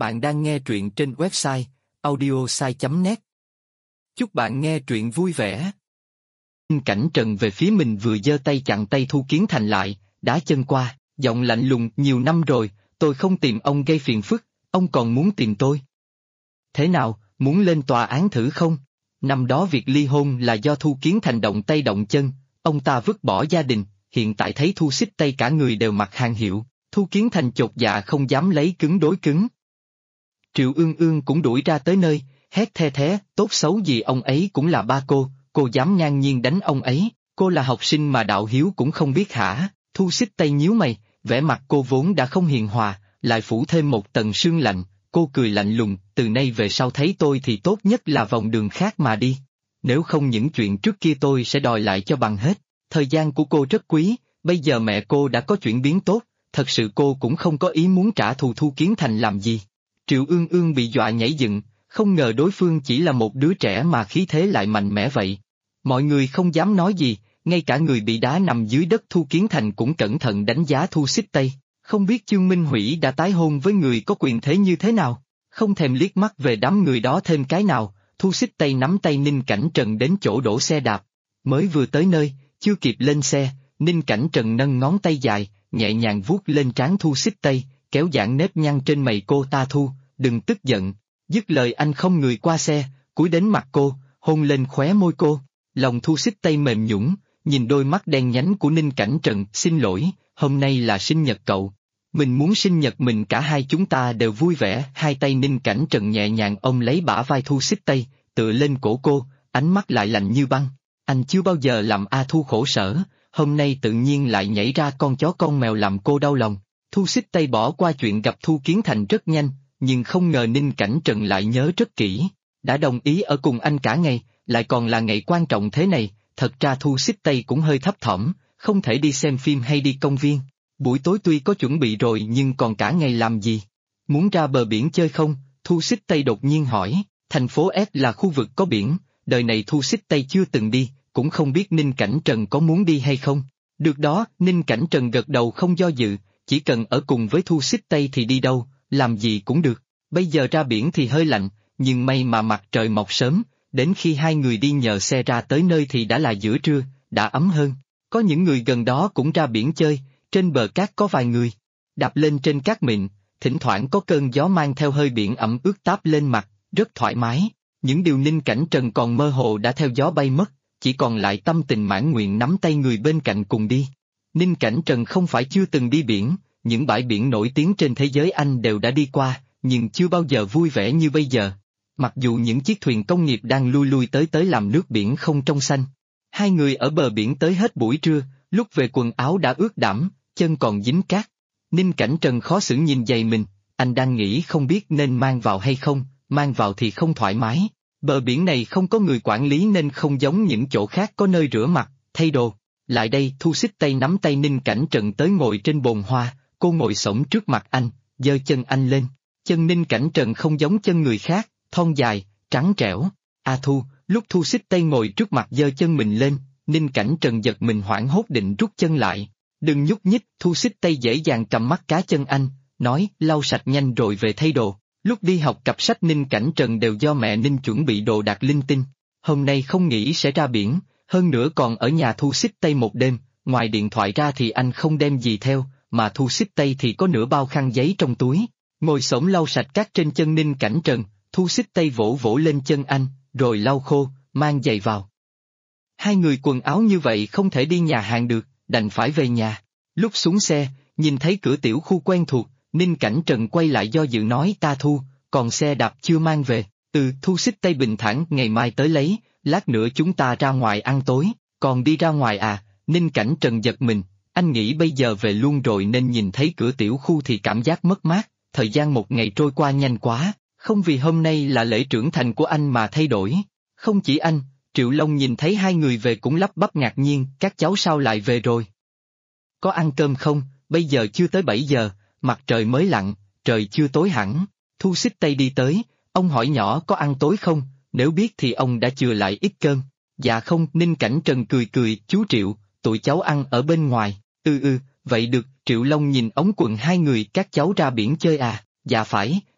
Bạn đang nghe truyện trên website audiosai.net. Chúc bạn nghe truyện vui vẻ. Cảnh Trần về phía mình vừa giơ tay chặn tay Thu Kiến Thành lại, đá chân qua, giọng lạnh lùng: nhiều năm rồi, tôi không tìm ông gây phiền phức, ông còn muốn tìm tôi. Thế nào, muốn lên tòa án thử không? Năm đó việc ly hôn là do Thu Kiến Thành động tay động chân, ông ta vứt bỏ gia đình, hiện tại thấy Thu Xích Tây cả người đều mặc hàng hiệu, Thu Kiến Thành chột dạ không dám lấy cứng đối cứng. Triệu Ương Ương cũng đuổi ra tới nơi, hét the thé: tốt xấu gì ông ấy cũng là ba cô dám ngang nhiên đánh ông ấy, cô là học sinh mà đạo hiếu cũng không biết hả? Thu Xích Tây nhíu mày, vẻ mặt cô vốn đã không hiền hòa, lại phủ thêm một tầng sương lạnh, cô cười lạnh lùng: từ nay về sau thấy tôi thì tốt nhất là vòng đường khác mà đi. Nếu không những chuyện trước kia tôi sẽ đòi lại cho bằng hết, thời gian của cô rất quý, bây giờ mẹ cô đã có chuyển biến tốt, thật sự cô cũng không có ý muốn trả thù Thu Kiến Thành làm gì. Triệu Ương Ương bị dọa nhảy dựng, không ngờ đối phương chỉ là một đứa trẻ mà khí thế lại mạnh mẽ vậy. Mọi người không dám nói gì, ngay cả người bị đá nằm dưới đất Thu Kiến Thành cũng cẩn thận đánh giá Thu Xích Tây, không biết Chương Minh Hủy đã tái hôn với người có quyền thế như thế nào, không thèm liếc mắt về đám người đó thêm cái nào. Thu Xích Tây nắm tay Ninh Cảnh Trần đến chỗ đổ xe đạp, mới vừa tới nơi, chưa kịp lên xe, Ninh Cảnh Trần nâng ngón tay dài, nhẹ nhàng vuốt lên trán Thu Xích Tây, kéo giãn nếp nhăn trên mày cô ta: Thu, đừng tức giận. Dứt lời anh không người qua xe, cúi đến mặt cô, hôn lên khóe môi cô. Lòng Thu Xích Tây mềm nhũn, nhìn đôi mắt đen nhánh của Ninh Cảnh Trần: xin lỗi, hôm nay là sinh nhật cậu. Mình muốn sinh nhật mình cả hai chúng ta đều vui vẻ. Hai tay Ninh Cảnh Trần nhẹ nhàng ôm lấy bả vai Thu Xích Tây, tựa lên cổ cô, ánh mắt lại lạnh như băng. Anh chưa bao giờ làm Thu khổ sở, hôm nay tự nhiên lại nhảy ra con chó con mèo làm cô đau lòng. Thu Xích Tây bỏ qua chuyện gặp Thu Kiến Thành rất nhanh, nhưng không ngờ Ninh Cảnh Trần lại nhớ rất kỹ. Đã đồng ý ở cùng anh cả ngày, lại còn là ngày quan trọng thế này, thật ra Thu Xích Tây cũng hơi thấp thỏm, không thể đi xem phim hay đi công viên. Buổi tối tuy có chuẩn bị rồi nhưng còn cả ngày làm gì? Muốn ra bờ biển chơi không? Thu Xích Tây đột nhiên hỏi. Thành phố S là khu vực có biển, đời này Thu Xích Tây chưa từng đi, cũng không biết Ninh Cảnh Trần có muốn đi hay không. Được đó, Ninh Cảnh Trần gật đầu không do dự, chỉ cần ở cùng với Thu Xích Tây thì đi đâu, làm gì cũng được. Bây giờ ra biển thì hơi lạnh, nhưng may mà mặt trời mọc sớm, đến khi hai người đi nhờ xe ra tới nơi thì đã là giữa trưa, đã ấm hơn. Có những người gần đó cũng ra biển chơi, trên bờ cát có vài người đạp lên trên cát mịn, thỉnh thoảng có cơn gió mang theo hơi biển ẩm ướt táp lên mặt, rất thoải mái. Những điều Ninh Cảnh Trần còn mơ hồ đã theo gió bay mất, chỉ còn lại tâm tình mãn nguyện nắm tay người bên cạnh cùng đi. Ninh Cảnh Trần không phải chưa từng đi biển, những bãi biển nổi tiếng trên thế giới anh đều đã đi qua, nhưng chưa bao giờ vui vẻ như bây giờ. Mặc dù những chiếc thuyền công nghiệp đang lui lui tới tới làm nước biển không trong xanh. Hai người ở bờ biển tới hết buổi trưa, lúc về quần áo đã ướt đẫm, chân còn dính cát. Ninh Cảnh Trần khó xử nhìn giày mình, anh đang nghĩ không biết nên mang vào hay không, mang vào thì không thoải mái. Bờ biển này không có người quản lý nên không giống những chỗ khác có nơi rửa mặt, thay đồ. Lại đây, Thu Xích Tây nắm tay Ninh Cảnh Trần tới ngồi trên bồn hoa, cô ngồi xổm trước mặt anh, giơ chân anh lên. Chân Ninh Cảnh Trần không giống chân người khác, thon dài, trắng trẻo. Thu, lúc Thu Xích Tây ngồi trước mặt giơ chân mình lên, Ninh Cảnh Trần giật mình hoảng hốt định rút chân lại. Đừng nhúc nhích. Thu Xích Tây dễ dàng cầm mắt cá chân anh, nói: lau sạch nhanh rồi về thay đồ. Lúc đi học cặp sách Ninh Cảnh Trần đều do mẹ Ninh chuẩn bị đồ đạc linh tinh. Hôm nay không nghĩ sẽ ra biển, hơn nữa còn ở nhà Thu Xích Tây một đêm, ngoài điện thoại ra thì anh không đem gì theo, mà Thu Xích Tây thì có nửa bao khăn giấy trong túi. Ngồi xổm lau sạch cát trên chân Ninh Cảnh Trần, Thu Xích Tây vỗ vỗ lên chân anh, rồi lau khô, mang giày vào. Hai người quần áo như vậy không thể đi nhà hàng được, đành phải về nhà. Lúc xuống xe, nhìn thấy cửa tiểu khu quen thuộc, Ninh Cảnh Trần quay lại do dự nói: Thu, còn xe đạp chưa mang về. Thu Xích Tây bình thản: ngày mai tới lấy, lát nữa chúng ta ra ngoài ăn tối. Còn đi ra ngoài à? Ninh Cảnh Trần giật mình, anh nghĩ bây giờ về luôn rồi nên nhìn thấy cửa tiểu khu thì cảm giác mất mát, thời gian một ngày trôi qua nhanh quá, không vì hôm nay là lễ trưởng thành của anh mà thay đổi. Không chỉ anh, Triệu Long nhìn thấy hai người về cũng lắp bắp ngạc nhiên: các cháu sao lại về rồi? Có ăn cơm không? Bây giờ chưa tới 7 giờ, mặt trời mới lặn, trời chưa tối hẳn. Thu Xích Tây đi tới, ông hỏi nhỏ: có ăn tối không? Nếu biết thì ông đã chừa lại ít cơm. Dạ không. Ninh Cảnh Trần cười cười: chú Triệu, tụi cháu ăn ở bên ngoài. Vậy được. Triệu Long nhìn ống quần hai người: các cháu ra biển chơi à? Dạ phải,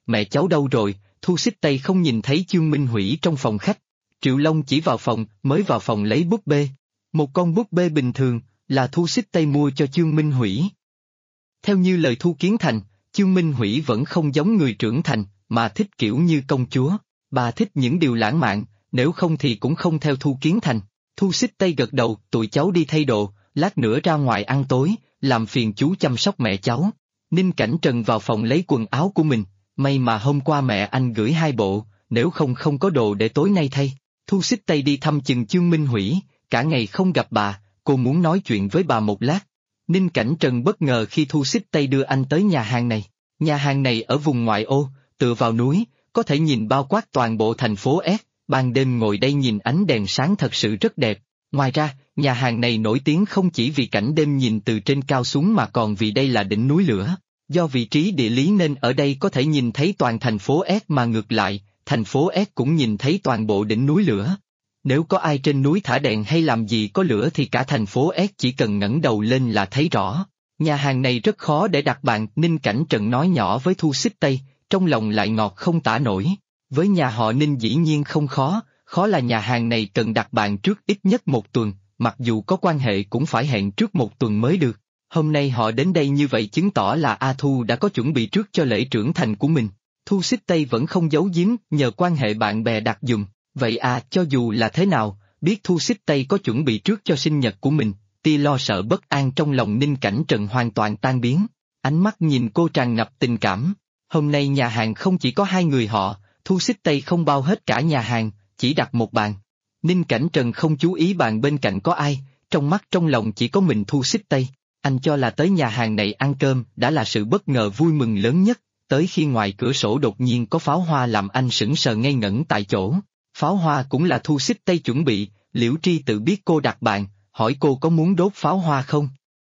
mẹ cháu đâu rồi, Thu Xích Tây không nhìn thấy Chương Minh Hủy trong phòng khách. Triệu Long chỉ vào phòng, mới vào phòng lấy búp bê. Một con búp bê bình thường, là Thu Xích Tây mua cho Chương Minh Hủy. Theo như lời Thu Kiến Thành, Chương Minh Hủy vẫn không giống người trưởng thành, mà thích kiểu như công chúa. Bà thích những điều lãng mạn, nếu không thì cũng không theo Thu Kiến Thành. Thu Xích Tây gật đầu, tụi cháu đi thay đồ, lát nữa ra ngoài ăn tối, làm phiền chú chăm sóc mẹ cháu. Ninh Cảnh Trần vào phòng lấy quần áo của mình, may mà hôm qua mẹ anh gửi 2 bộ, nếu không không có đồ để tối nay thay. Thu Xích Tây đi thăm chừng Chương Minh Hủy, cả ngày không gặp bà, cô muốn nói chuyện với bà một lát. Ninh Cảnh Trần bất ngờ khi Thu Xích Tây đưa anh tới nhà hàng này. Nhà hàng này ở vùng ngoại ô, tựa vào núi, có thể nhìn bao quát toàn bộ thành phố S, ban đêm ngồi đây nhìn ánh đèn sáng thật sự rất đẹp. Ngoài ra, nhà hàng này nổi tiếng không chỉ vì cảnh đêm nhìn từ trên cao xuống mà còn vì đây là đỉnh núi lửa. Do vị trí địa lý nên ở đây có thể nhìn thấy toàn thành phố S mà ngược lại, thành phố S cũng nhìn thấy toàn bộ đỉnh núi lửa. Nếu có ai trên núi thả đèn hay làm gì có lửa thì cả thành phố S chỉ cần ngẩng đầu lên là thấy rõ. Nhà hàng này rất khó để đặt bàn, Ninh Cảnh Trần nói nhỏ với Thu Xích Tây, trong lòng lại ngọt không tả nổi. Với nhà họ Ninh dĩ nhiên không khó, khó là nhà hàng này cần đặt bàn trước ít nhất 1 tuần, mặc dù có quan hệ cũng phải hẹn trước 1 tuần mới được. Hôm nay họ đến đây như vậy chứng tỏ là A Thu đã có chuẩn bị trước cho lễ trưởng thành của mình. Thu Xích Tây vẫn không giấu giếm, nhờ quan hệ bạn bè đặt giùm. Vậy cho dù là thế nào, biết Thu Xích Tây có chuẩn bị trước cho sinh nhật của mình, tia lo sợ bất an trong lòng Ninh Cảnh Trần hoàn toàn tan biến. Ánh mắt nhìn cô tràn ngập tình cảm. Hôm nay nhà hàng không chỉ có 2 người họ, Thu Xích Tây không bao hết cả nhà hàng, chỉ đặt một bàn. Ninh Cảnh Trần không chú ý bàn bên cạnh có ai, trong mắt trong lòng chỉ có mình Thu Xích Tây. Anh cho là tới nhà hàng này ăn cơm đã là sự bất ngờ vui mừng lớn nhất, tới khi ngoài cửa sổ đột nhiên có pháo hoa làm anh sững sờ ngây ngẩn tại chỗ. Pháo hoa cũng là Thu Xích Tây chuẩn bị, Liễu Tri tự biết cô đặt bàn, hỏi cô có muốn đốt pháo hoa không.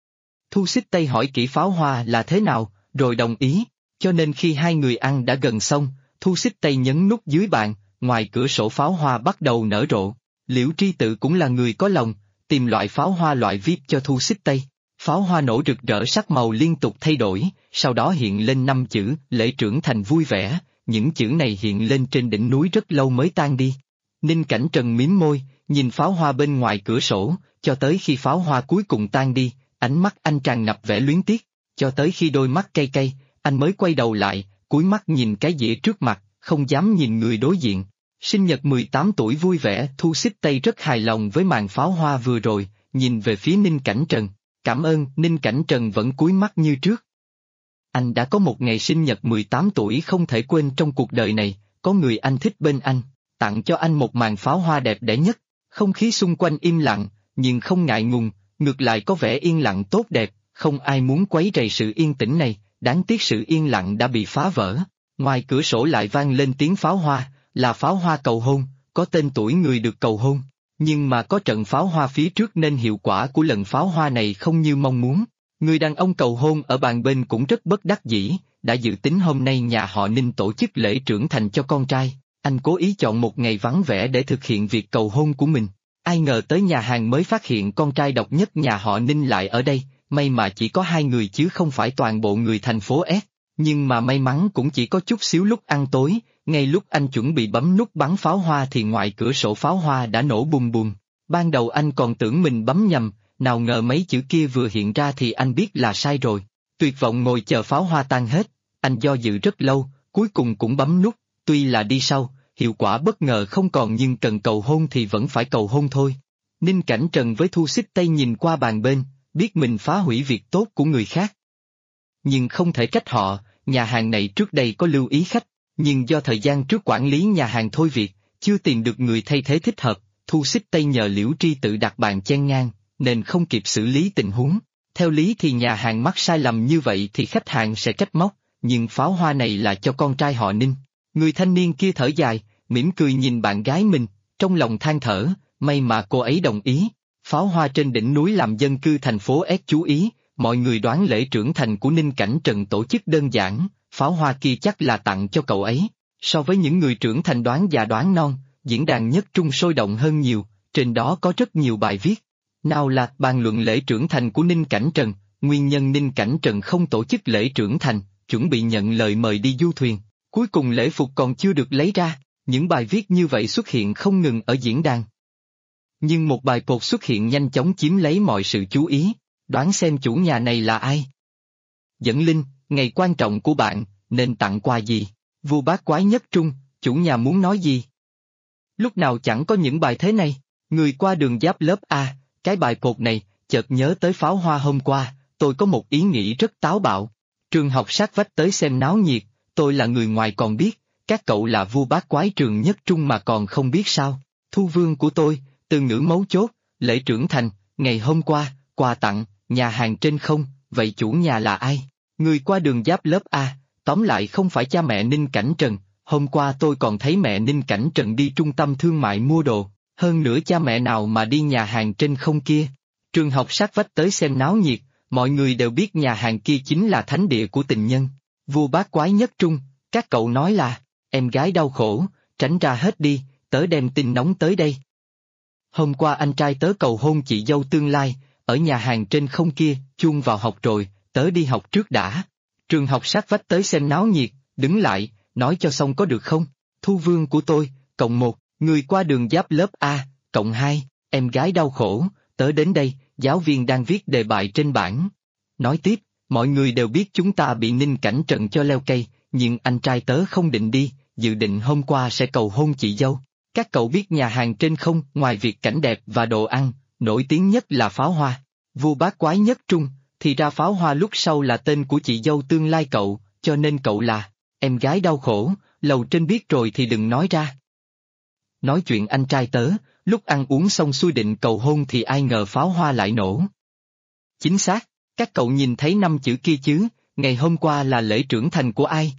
Thu Xích Tây hỏi kỹ pháo hoa là thế nào, rồi đồng ý, cho nên khi 2 người ăn đã gần xong, Thu Xích Tây nhấn nút dưới bàn, ngoài cửa sổ pháo hoa bắt đầu nở rộ. Liễu Tri tự cũng là người có lòng, tìm loại pháo hoa loại VIP cho Thu Xích Tây. Pháo hoa nổ rực rỡ sắc màu liên tục thay đổi, sau đó hiện lên 5 chữ, lễ trưởng thành vui vẻ, những chữ này hiện lên trên đỉnh núi rất lâu mới tan đi. Ninh Cảnh Trần mím môi, nhìn pháo hoa bên ngoài cửa sổ, cho tới khi pháo hoa cuối cùng tan đi, ánh mắt anh tràn ngập vẻ luyến tiếc, cho tới khi đôi mắt cay cay, anh mới quay đầu lại, cúi mắt nhìn cái dĩa trước mặt, không dám nhìn người đối diện. Sinh nhật 18 tuổi vui vẻ, Thu Xích Tây rất hài lòng với màn pháo hoa vừa rồi, nhìn về phía Ninh Cảnh Trần. Cảm ơn, Ninh Cảnh Trần vẫn cúi mắt như trước. Anh đã có một ngày sinh nhật 18 tuổi không thể quên trong cuộc đời này, có người anh thích bên anh, tặng cho anh một màn pháo hoa đẹp đẽ nhất. Không khí xung quanh im lặng, nhưng không ngại ngùng, ngược lại có vẻ yên lặng tốt đẹp, không ai muốn quấy rầy sự yên tĩnh này, đáng tiếc sự yên lặng đã bị phá vỡ. Ngoài cửa sổ lại vang lên tiếng pháo hoa, là pháo hoa cầu hôn, có tên tuổi người được cầu hôn. Nhưng mà có trận pháo hoa phía trước nên hiệu quả của lần pháo hoa này không như mong muốn. Người đàn ông cầu hôn ở bàn bên cũng rất bất đắc dĩ, đã dự tính hôm nay nhà họ Ninh tổ chức lễ trưởng thành cho con trai, anh cố ý chọn một ngày vắng vẻ để thực hiện việc cầu hôn của mình. Ai ngờ tới nhà hàng mới phát hiện con trai độc nhất nhà họ Ninh lại ở đây, may mà chỉ có 2 người chứ không phải toàn bộ người thành phố S. Nhưng mà may mắn cũng chỉ có chút xíu lúc ăn tối, ngay lúc anh chuẩn bị bấm nút bắn pháo hoa thì ngoài cửa sổ pháo hoa đã nổ bùm bùm. Ban đầu anh còn tưởng mình bấm nhầm, nào ngờ mấy chữ kia vừa hiện ra thì anh biết là sai rồi. Tuyệt vọng ngồi chờ pháo hoa tan hết, anh do dự rất lâu, cuối cùng cũng bấm nút, tuy là đi sau, hiệu quả bất ngờ không còn nhưng cần cầu hôn thì vẫn phải cầu hôn thôi. Ninh Cảnh Trần với Thu Xích Tây nhìn qua bàn bên, biết mình phá hủy việc tốt của người khác. Nhưng không thể trách họ, nhà hàng này trước đây có lưu ý khách, nhưng do thời gian trước quản lý nhà hàng thôi việc, chưa tìm được người thay thế thích hợp, Thu Xích Tây nhờ Liễu Tri tự đặt bàn chen ngang, nên không kịp xử lý tình huống. Theo lý thì nhà hàng mắc sai lầm như vậy thì khách hàng sẽ trách móc, nhưng pháo hoa này là cho con trai họ Ninh. Người thanh niên kia thở dài, mỉm cười nhìn bạn gái mình, trong lòng than thở, may mà cô ấy đồng ý. Pháo hoa trên đỉnh núi làm dân cư thành phố S chú ý, mọi người đoán lễ trưởng thành của Ninh Cảnh Trần tổ chức đơn giản, pháo hoa kia chắc là tặng cho cậu ấy. So với những người trưởng thành đoán già đoán non, diễn đàn nhất trung sôi động hơn nhiều, trên đó có rất nhiều bài viết. Nào là bàn luận lễ trưởng thành của Ninh Cảnh Trần, nguyên nhân Ninh Cảnh Trần không tổ chức lễ trưởng thành, chuẩn bị nhận lời mời đi du thuyền. Cuối cùng lễ phục còn chưa được lấy ra, những bài viết như vậy xuất hiện không ngừng ở diễn đàn. Nhưng một bài post xuất hiện nhanh chóng chiếm lấy mọi sự chú ý, đoán xem chủ nhà này là ai. Dẫn Linh, ngày quan trọng của bạn, nên tặng quà gì? Vua bát quái nhất trung, chủ nhà muốn nói gì? Lúc nào chẳng có những bài thế này, người qua đường giáp lớp A, cái bài post này, chợt nhớ tới pháo hoa hôm qua, tôi có một ý nghĩ rất táo bạo. Trường học sát vách tới xem náo nhiệt, tôi là người ngoài còn biết, các cậu là vua bát quái trường nhất trung mà còn không biết sao. Thu Vương của tôi, từ ngữ mấu chốt, lễ trưởng thành, ngày hôm qua, quà tặng, nhà hàng trên không, vậy chủ nhà là ai? Người qua đường giáp lớp A, tóm lại không phải cha mẹ Ninh Cảnh Trần, hôm qua tôi còn thấy mẹ Ninh Cảnh Trần đi trung tâm thương mại mua đồ, hơn nữa cha mẹ nào mà đi nhà hàng trên không kia. Trường học sát vách tới xem náo nhiệt, mọi người đều biết nhà hàng kia chính là thánh địa của tình nhân. Vua bát quái nhất trung, các cậu nói là, em gái đau khổ, tránh ra hết đi, tớ đem tin nóng tới đây. Hôm qua anh trai tớ cầu hôn chị dâu tương lai, ở nhà hàng trên không kia, chuông vào học rồi, tớ đi học trước đã. Trường học sát vách tới xem náo nhiệt, đứng lại, nói cho xong có được không? Thu Vương của tôi, cộng 1, người qua đường giáp lớp A, cộng 2, em gái đau khổ, tớ đến đây, giáo viên đang viết đề bài trên bảng. Nói tiếp, mọi người đều biết chúng ta bị Ninh Cảnh Trần cho leo cây, nhưng anh trai tớ không định đi, dự định hôm qua sẽ cầu hôn chị dâu. Các cậu biết nhà hàng trên không, ngoài việc cảnh đẹp và đồ ăn, nổi tiếng nhất là pháo hoa. Vua bát quái nhất trung, thì ra pháo hoa lúc sau là tên của chị dâu tương lai cậu, cho nên cậu là em gái đau khổ, lầu trên biết rồi thì đừng nói ra. Nói chuyện anh trai tớ, lúc ăn uống xong xuôi định cầu hôn thì ai ngờ pháo hoa lại nổ. Chính xác, các cậu nhìn thấy 5 chữ kia chứ, ngày hôm qua là lễ trưởng thành của ai?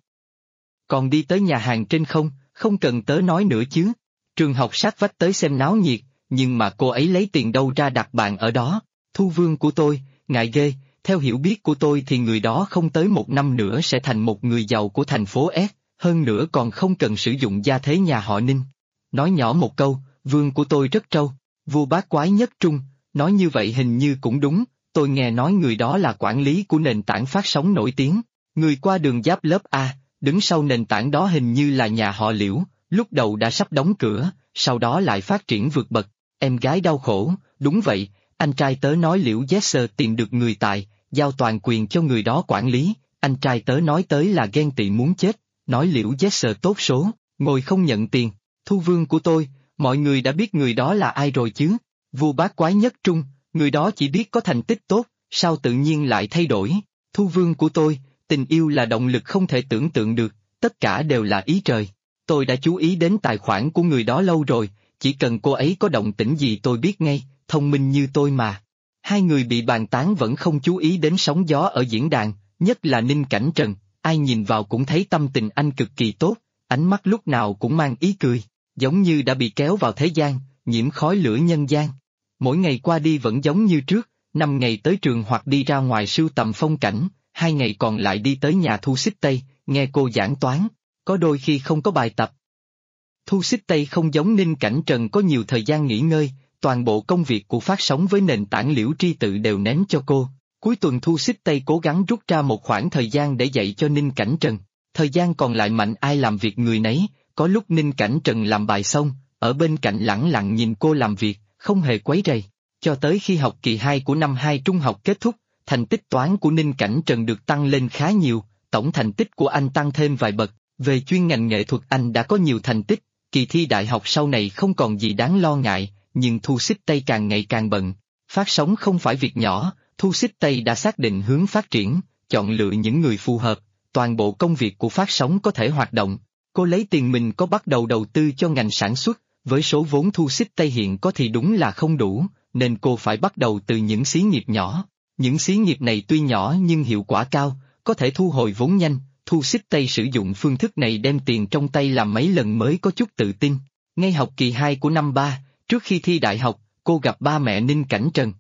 Còn đi tới nhà hàng trên không, không cần tớ nói nữa chứ. Trường học sát vách tới xem náo nhiệt, nhưng mà cô ấy lấy tiền đâu ra đặt bàn ở đó. Thu Vương của tôi, ngại ghê, theo hiểu biết của tôi thì người đó không tới 1 năm nữa sẽ thành một người giàu của thành phố S, hơn nữa còn không cần sử dụng gia thế nhà họ Ninh. Nói nhỏ một câu, Vương của tôi rất trâu, vua bát quái nhất trung, nói như vậy hình như cũng đúng, tôi nghe nói người đó là quản lý của nền tảng phát sóng nổi tiếng, người qua đường giáp lớp A, đứng sau nền tảng đó hình như là nhà họ Liễu, lúc đầu đã sắp đóng cửa, sau đó lại phát triển vượt bậc, em gái đau khổ, đúng vậy, anh trai tớ nói Liễu Jesser tìm được người tài, giao toàn quyền cho người đó quản lý, anh trai tớ nói tới là ghen tị muốn chết, nói Liễu Jesser tốt số, ngồi không nhận tiền. Thu Vương của tôi, mọi người đã biết người đó là ai rồi chứ? Vua bát quái nhất trung, người đó chỉ biết có thành tích tốt, sao tự nhiên lại thay đổi? Thu Vương của tôi, tình yêu là động lực không thể tưởng tượng được, tất cả đều là ý trời. Tôi đã chú ý đến tài khoản của người đó lâu rồi, chỉ cần cô ấy có động tĩnh gì tôi biết ngay, thông minh như tôi mà. Hai người bị bàn tán vẫn không chú ý đến sóng gió ở diễn đàn, nhất là Ninh Cảnh Trần, ai nhìn vào cũng thấy tâm tình anh cực kỳ tốt, ánh mắt lúc nào cũng mang ý cười, giống như đã bị kéo vào thế gian, nhiễm khói lửa nhân gian. Mỗi ngày qua đi vẫn giống như trước, 5 ngày tới trường hoặc đi ra ngoài sưu tầm phong cảnh, 2 ngày còn lại đi tới nhà Thu Xích Tây, nghe cô giảng toán, có đôi khi không có bài tập. Thu Xích Tây không giống Ninh Cảnh Trần có nhiều thời gian nghỉ ngơi, toàn bộ công việc của phát sóng với nền tảng Liễu Tri Tự đều ném cho cô. Cuối tuần Thu Xích Tây cố gắng rút ra một khoảng thời gian để dạy cho Ninh Cảnh Trần. Thời gian còn lại mạnh ai làm việc người nấy, có lúc Ninh Cảnh Trần làm bài xong, ở bên cạnh lẳng lặng nhìn cô làm việc, không hề quấy rầy. Cho tới khi học kỳ 2 của năm 2 trung học kết thúc, thành tích toán của Ninh Cảnh Trần được tăng lên khá nhiều, tổng thành tích của anh tăng thêm vài bậc, về chuyên ngành nghệ thuật anh đã có nhiều thành tích, kỳ thi đại học sau này không còn gì đáng lo ngại, nhưng Thu Xích Tây càng ngày càng bận. Phát sóng không phải việc nhỏ, Thu Xích Tây đã xác định hướng phát triển, chọn lựa những người phù hợp, toàn bộ công việc của phát sóng có thể hoạt động. Cô lấy tiền mình có bắt đầu đầu tư cho ngành sản xuất, với số vốn Thu Xích Tây hiện có thì đúng là không đủ, nên cô phải bắt đầu từ những xí nghiệp nhỏ. Những xí nghiệp này tuy nhỏ nhưng hiệu quả cao, có thể thu hồi vốn nhanh. Thu Xích Tây sử dụng phương thức này đem tiền trong tay làm mấy lần mới có chút tự tin. Ngay học kỳ 2 của năm 3, trước khi thi đại học, cô gặp ba mẹ Ninh Cảnh Trần.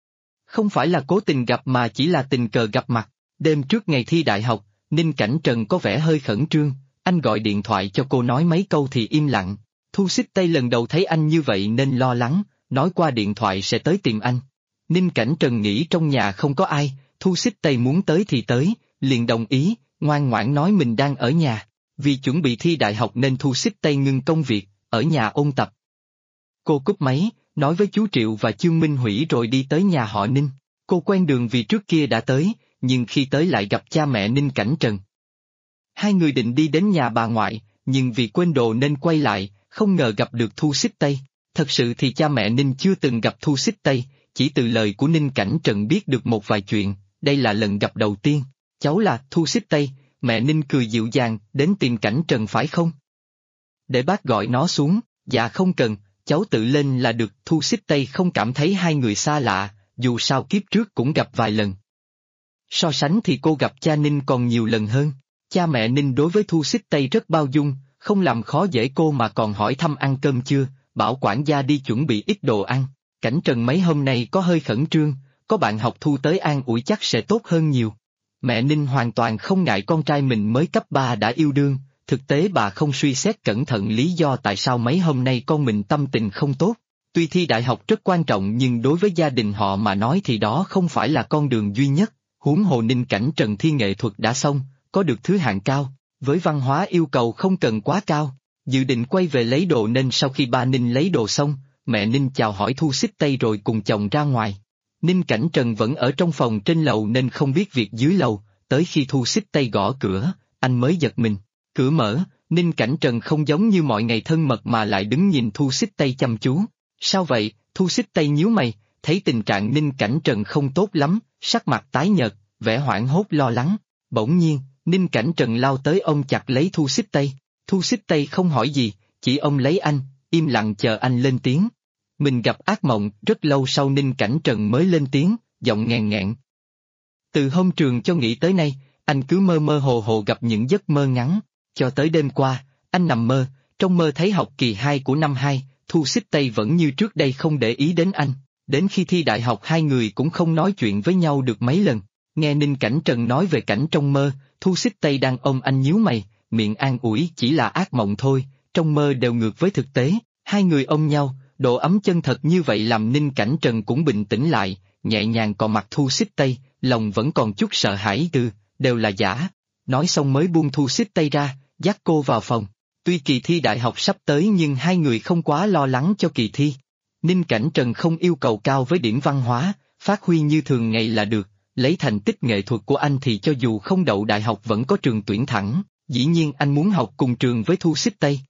Không phải là cố tình gặp mà chỉ là tình cờ gặp mặt. Đêm trước ngày thi đại học, Ninh Cảnh Trần có vẻ hơi khẩn trương, anh gọi điện thoại cho cô nói mấy câu thì im lặng. Thu Xích Tây lần đầu thấy anh như vậy nên lo lắng, nói qua điện thoại sẽ tới tìm anh. Ninh Cảnh Trần nghĩ trong nhà không có ai, Thu Xích Tây muốn tới thì tới, liền đồng ý, ngoan ngoãn nói mình đang ở nhà. Vì chuẩn bị thi đại học nên Thu Xích Tây ngưng công việc, ở nhà ôn tập. Cô cúp máy, nói với chú Triệu và Chương Minh Hủy rồi đi tới nhà họ Ninh. Cô quen đường vì trước kia đã tới, nhưng khi tới lại gặp cha mẹ Ninh Cảnh Trần. Hai người định đi đến nhà bà ngoại, nhưng vì quên đồ nên quay lại, không ngờ gặp được Thu Xích Tây. Thật sự thì cha mẹ Ninh chưa từng gặp Thu Xích Tây, chỉ từ lời của Ninh Cảnh Trần biết được một vài chuyện, đây là lần gặp đầu tiên. Cháu là Thu Xích Tây, mẹ Ninh cười dịu dàng, đến tìm Cảnh Trần phải không? Để bác gọi nó xuống, dạ không cần, cháu tự lên là được. Thu Xích Tây không cảm thấy hai người xa lạ, dù sao kiếp trước cũng gặp vài lần. So sánh thì cô gặp cha Ninh còn nhiều lần hơn. Cha mẹ Ninh đối với Thu Xích Tây rất bao dung, không làm khó dễ cô mà còn hỏi thăm ăn cơm chưa, bảo quản gia đi chuẩn bị ít đồ ăn. Cảnh Trần mấy hôm nay có hơi khẩn trương, có bạn học Thu tới an ủi chắc sẽ tốt hơn nhiều. Mẹ Ninh hoàn toàn không ngại con trai mình mới cấp 3 đã yêu đương, thực tế bà không suy xét cẩn thận lý do tại sao mấy hôm nay con mình tâm tình không tốt. Tuy thi đại học rất quan trọng nhưng đối với gia đình họ mà nói thì đó không phải là con đường duy nhất, huống hồ Ninh Cảnh Trần thi nghệ thuật đã xong, có được thứ hạng cao, với văn hóa yêu cầu không cần quá cao, dự định quay về lấy đồ nên sau khi ba Ninh lấy đồ xong, mẹ Ninh chào hỏi Thu Xích Tây rồi cùng chồng ra ngoài. Ninh Cảnh Trần vẫn ở trong phòng trên lầu nên không biết việc dưới lầu, tới khi Thu Xích Tây gõ cửa, anh mới giật mình. Cửa mở, Ninh Cảnh Trần không giống như mọi ngày thân mật mà lại đứng nhìn Thu Xích Tây chăm chú. Sao vậy? Thu Xích Tây nhíu mày, thấy tình trạng Ninh Cảnh Trần không tốt lắm, sắc mặt tái nhợt, vẻ hoảng hốt lo lắng. Bỗng nhiên, Ninh Cảnh Trần lao tới ôm chặt lấy Thu Xích Tây. Thu Xích Tây không hỏi gì, chỉ ôm lấy anh, im lặng chờ anh lên tiếng. Mình gặp ác mộng, rất lâu sau Ninh Cảnh Trần mới lên tiếng, giọng nghẹn nghẹn. Từ hôm trường cho nghỉ tới nay, anh cứ mơ mơ hồ hồ gặp những giấc mơ ngắn, cho tới đêm qua, anh nằm mơ, trong mơ thấy học kỳ 2 của năm 2, Thu Xích Tây vẫn như trước đây không để ý đến anh, đến khi thi đại học hai người cũng không nói chuyện với nhau được mấy lần. Nghe Ninh Cảnh Trần nói về cảnh trong mơ, Thu Xích Tây đang ôm anh nhíu mày, miệng an ủi chỉ là ác mộng thôi, trong mơ đều ngược với thực tế, hai người ôm nhau, độ ấm chân thật như vậy làm Ninh Cảnh Trần cũng bình tĩnh lại, nhẹ nhàng cọ mặt Thu Xích Tây, lòng vẫn còn chút sợ hãi đều là giả. Nói xong mới buông Thu Xích Tây ra, dắt cô vào phòng. Tuy kỳ thi đại học sắp tới nhưng hai người không quá lo lắng cho kỳ thi. Ninh Cảnh Trần không yêu cầu cao với điểm văn hóa, phát huy như thường ngày là được, lấy thành tích nghệ thuật của anh thì cho dù không đậu đại học vẫn có trường tuyển thẳng, dĩ nhiên anh muốn học cùng trường với Thu Xích Tây.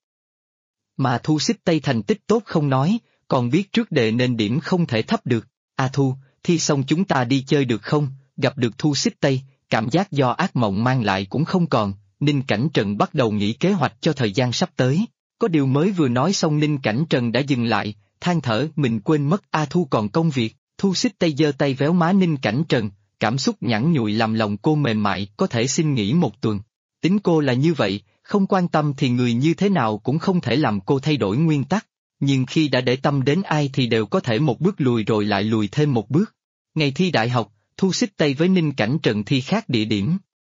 Mà Thu Xích Tây thành tích tốt không nói, còn biết trước đề nên điểm không thể thấp được. Thu, thi xong chúng ta đi chơi được không? Gặp được Thu Xích Tây, cảm giác do ác mộng mang lại cũng không còn, Ninh Cảnh Trần bắt đầu nghĩ kế hoạch cho thời gian sắp tới. Có điều mới vừa nói xong Ninh Cảnh Trần đã dừng lại, than thở mình quên mất Thu còn công việc. Thu Xích Tây giơ tay véo má Ninh Cảnh Trần, cảm xúc nhẵn nhụi làm lòng cô mềm mại, có thể xin nghỉ một tuần. Tính cô là như vậy, không quan tâm thì người như thế nào cũng không thể làm cô thay đổi nguyên tắc, nhưng khi đã để tâm đến ai thì đều có thể một bước lùi rồi lại lùi thêm một bước. Ngày thi đại học, Thu Xích Tây với Ninh Cảnh Trần thi khác địa điểm.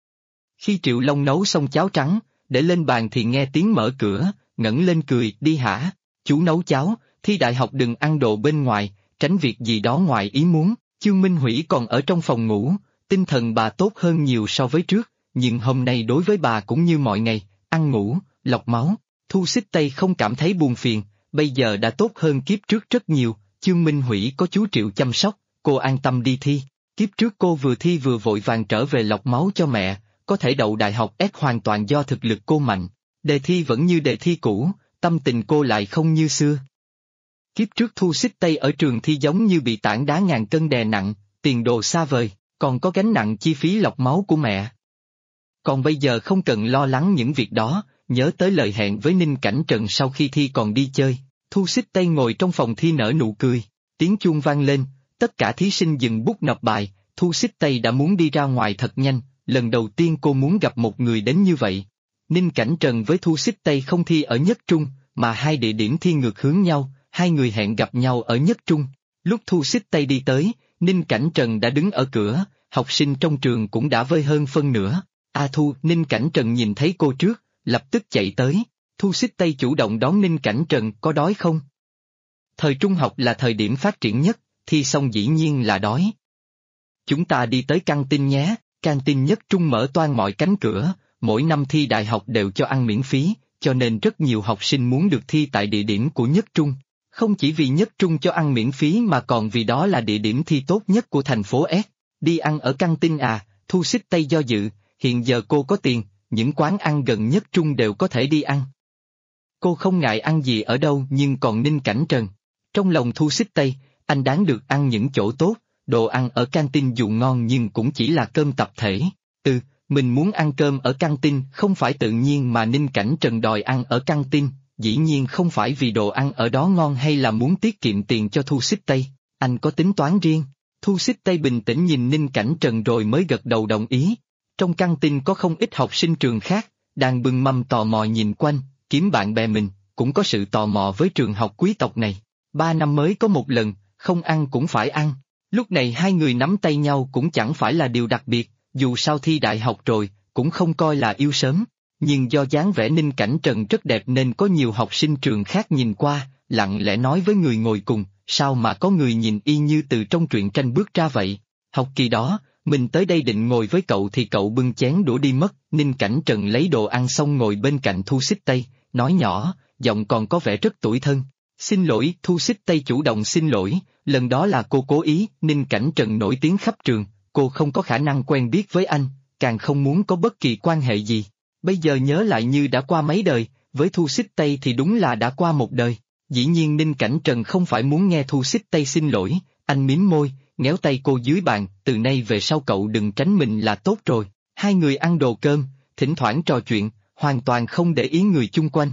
Khi Triệu Long nấu xong cháo trắng, để lên bàn thì nghe tiếng mở cửa, ngẩng lên cười, đi hả? Chú nấu cháo, thi đại học đừng ăn đồ bên ngoài, tránh việc gì đó ngoài ý muốn. Chương Minh Hủy còn ở trong phòng ngủ, tinh thần bà tốt hơn nhiều so với trước, nhưng hôm nay đối với bà cũng như mọi ngày, ăn ngủ, lọc máu. Thu Xích Tây không cảm thấy buồn phiền, bây giờ đã tốt hơn kiếp trước rất nhiều, Chương Minh Hủy có chú Triệu chăm sóc, cô an tâm đi thi. Kiếp trước cô vừa thi vừa vội vàng trở về lọc máu cho mẹ, có thể đậu đại học S hoàn toàn do thực lực cô mạnh. Đề thi vẫn như đề thi cũ, tâm tình cô lại không như xưa. Kiếp trước Thu Xích Tây ở trường thi giống như bị tảng đá ngàn cân đè nặng, tiền đồ xa vời, còn có gánh nặng chi phí lọc máu của mẹ. Còn bây giờ không cần lo lắng những việc đó, nhớ tới lời hẹn với Ninh Cảnh Trần sau khi thi còn đi chơi. Thu Xích Tây ngồi trong phòng thi nở nụ cười, tiếng chuông vang lên, tất cả thí sinh dừng bút nộp bài, Thu Xích Tây đã muốn đi ra ngoài thật nhanh, lần đầu tiên cô muốn gặp một người đến như vậy. Ninh Cảnh Trần với Thu Xích Tây không thi ở nhất trung, mà hai địa điểm thi ngược hướng nhau, hai người hẹn gặp nhau ở nhất trung. Lúc Thu Xích Tây đi tới, Ninh Cảnh Trần đã đứng ở cửa, học sinh trong trường cũng đã vơi hơn phân nửa. Thu, Ninh Cảnh Trần nhìn thấy cô trước, lập tức chạy tới. Thu Xích Tây chủ động đón Ninh Cảnh Trần, có đói không? Thời trung học là thời điểm phát triển nhất, thi xong dĩ nhiên là đói. Chúng ta đi tới căng tin nhé, căng tin nhất trung mở toang mọi cánh cửa, mỗi năm thi đại học đều cho ăn miễn phí, cho nên rất nhiều học sinh muốn được thi tại địa điểm của Nhất Trung. Không chỉ vì Nhất Trung cho ăn miễn phí mà còn vì đó là địa điểm thi tốt nhất của thành phố S. Đi ăn ở căng tin à, Thu Xích Tây do dự, hiện giờ cô có tiền, những quán ăn gần Nhất Trung đều có thể đi ăn. Cô không ngại ăn gì ở đâu nhưng còn Ninh Cảnh Trần. Trong lòng Thu Xích Tây, anh đáng được ăn những chỗ tốt, đồ ăn ở căng tin dù ngon nhưng cũng chỉ là cơm tập thể. Mình muốn ăn cơm ở căng tin không phải tự nhiên mà Ninh Cảnh Trần đòi ăn ở căng tin, dĩ nhiên không phải vì đồ ăn ở đó ngon hay là muốn tiết kiệm tiền cho Thu Xích Tây, anh có tính toán riêng. Thu Xích Tây bình tĩnh nhìn Ninh Cảnh Trần rồi mới gật đầu đồng ý. Trong căng tin có không ít học sinh trường khác, đang bưng mâm tò mò nhìn quanh, kiếm bạn bè mình, cũng có sự tò mò với trường học quý tộc này. 3 năm mới có một lần, không ăn cũng phải ăn. Lúc này hai người nắm tay nhau cũng chẳng phải là điều đặc biệt, dù sao thi đại học rồi, cũng không coi là yêu sớm. Nhưng do dáng vẻ Ninh Cảnh Trần rất đẹp nên có nhiều học sinh trường khác nhìn qua, lặng lẽ nói với người ngồi cùng, sao mà có người nhìn y như từ trong truyện tranh bước ra vậy. Học kỳ đó, mình tới đây định ngồi với cậu thì cậu bưng chén đũa đi mất. Ninh Cảnh Trần lấy đồ ăn xong ngồi bên cạnh Thu Xích Tây, nói nhỏ, giọng còn có vẻ rất tủi thân. Xin lỗi, Thu Xích Tây chủ động xin lỗi, lần đó là cô cố ý. Ninh Cảnh Trần nổi tiếng khắp trường, cô không có khả năng quen biết với anh, càng không muốn có bất kỳ quan hệ gì. Bây giờ nhớ lại như đã qua mấy đời, với Thu Xích Tây thì đúng là đã qua một đời. Dĩ nhiên Ninh Cảnh Trần không phải muốn nghe Thu Xích Tây xin lỗi, anh mím môi, nhéo tay cô dưới bàn, từ nay về sau cậu đừng tránh mình là tốt rồi. Hai người ăn đồ cơm, thỉnh thoảng trò chuyện, hoàn toàn không để ý người chung quanh.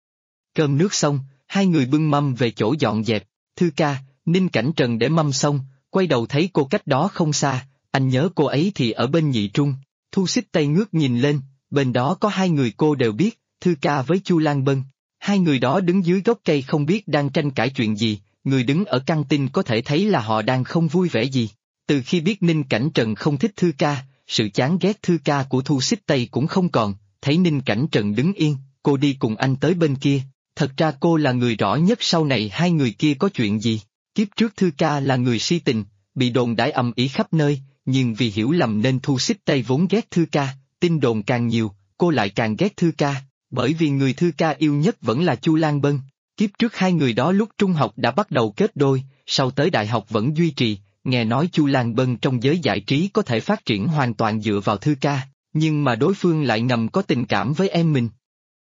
Cơm nước xong, hai người bưng mâm về chỗ dọn dẹp. Thư ca, Ninh Cảnh Trần để mâm xong, quay đầu thấy cô cách đó không xa, anh nhớ cô ấy thì ở bên nhị trung. Thu Xích Tây ngước nhìn lên, bên đó có hai người cô đều biết, Thư ca với Chu Lan Bân. Hai người đó đứng dưới gốc cây không biết đang tranh cãi chuyện gì, người đứng ở căng tin có thể thấy là họ đang không vui vẻ gì. Từ khi biết Ninh Cảnh Trần không thích Thư ca, sự chán ghét Thư ca của Thu Xích Tây cũng không còn, thấy Ninh Cảnh Trần đứng yên, cô đi cùng anh tới bên kia. Thật ra cô là người rõ nhất sau này hai người kia có chuyện gì. Kiếp trước Thư ca là người si tình, bị đồn đãi ầm ĩ khắp nơi, nhưng vì hiểu lầm nên Thu Xích Tây vốn ghét Thư ca, tin đồn càng nhiều, cô lại càng ghét Thư ca, bởi vì người Thư ca yêu nhất vẫn là Chu Lan Bân. Kiếp trước hai người đó lúc trung học đã bắt đầu kết đôi, sau tới đại học vẫn duy trì, nghe nói Chu Lan Bân trong giới giải trí có thể phát triển hoàn toàn dựa vào Thư ca, nhưng mà đối phương lại ngầm có tình cảm với em mình.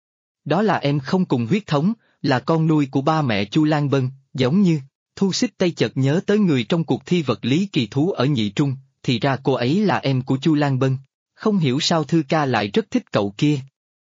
Đó là em không cùng huyết thống, là con nuôi của ba mẹ Chu Lan Bân, giống như. Thu Xích Tây chợt nhớ tới người trong cuộc thi vật lý kỳ thú ở nhị trung, thì ra cô ấy là em của Chu Lan Bân. Không hiểu sao Thư ca lại rất thích cậu kia.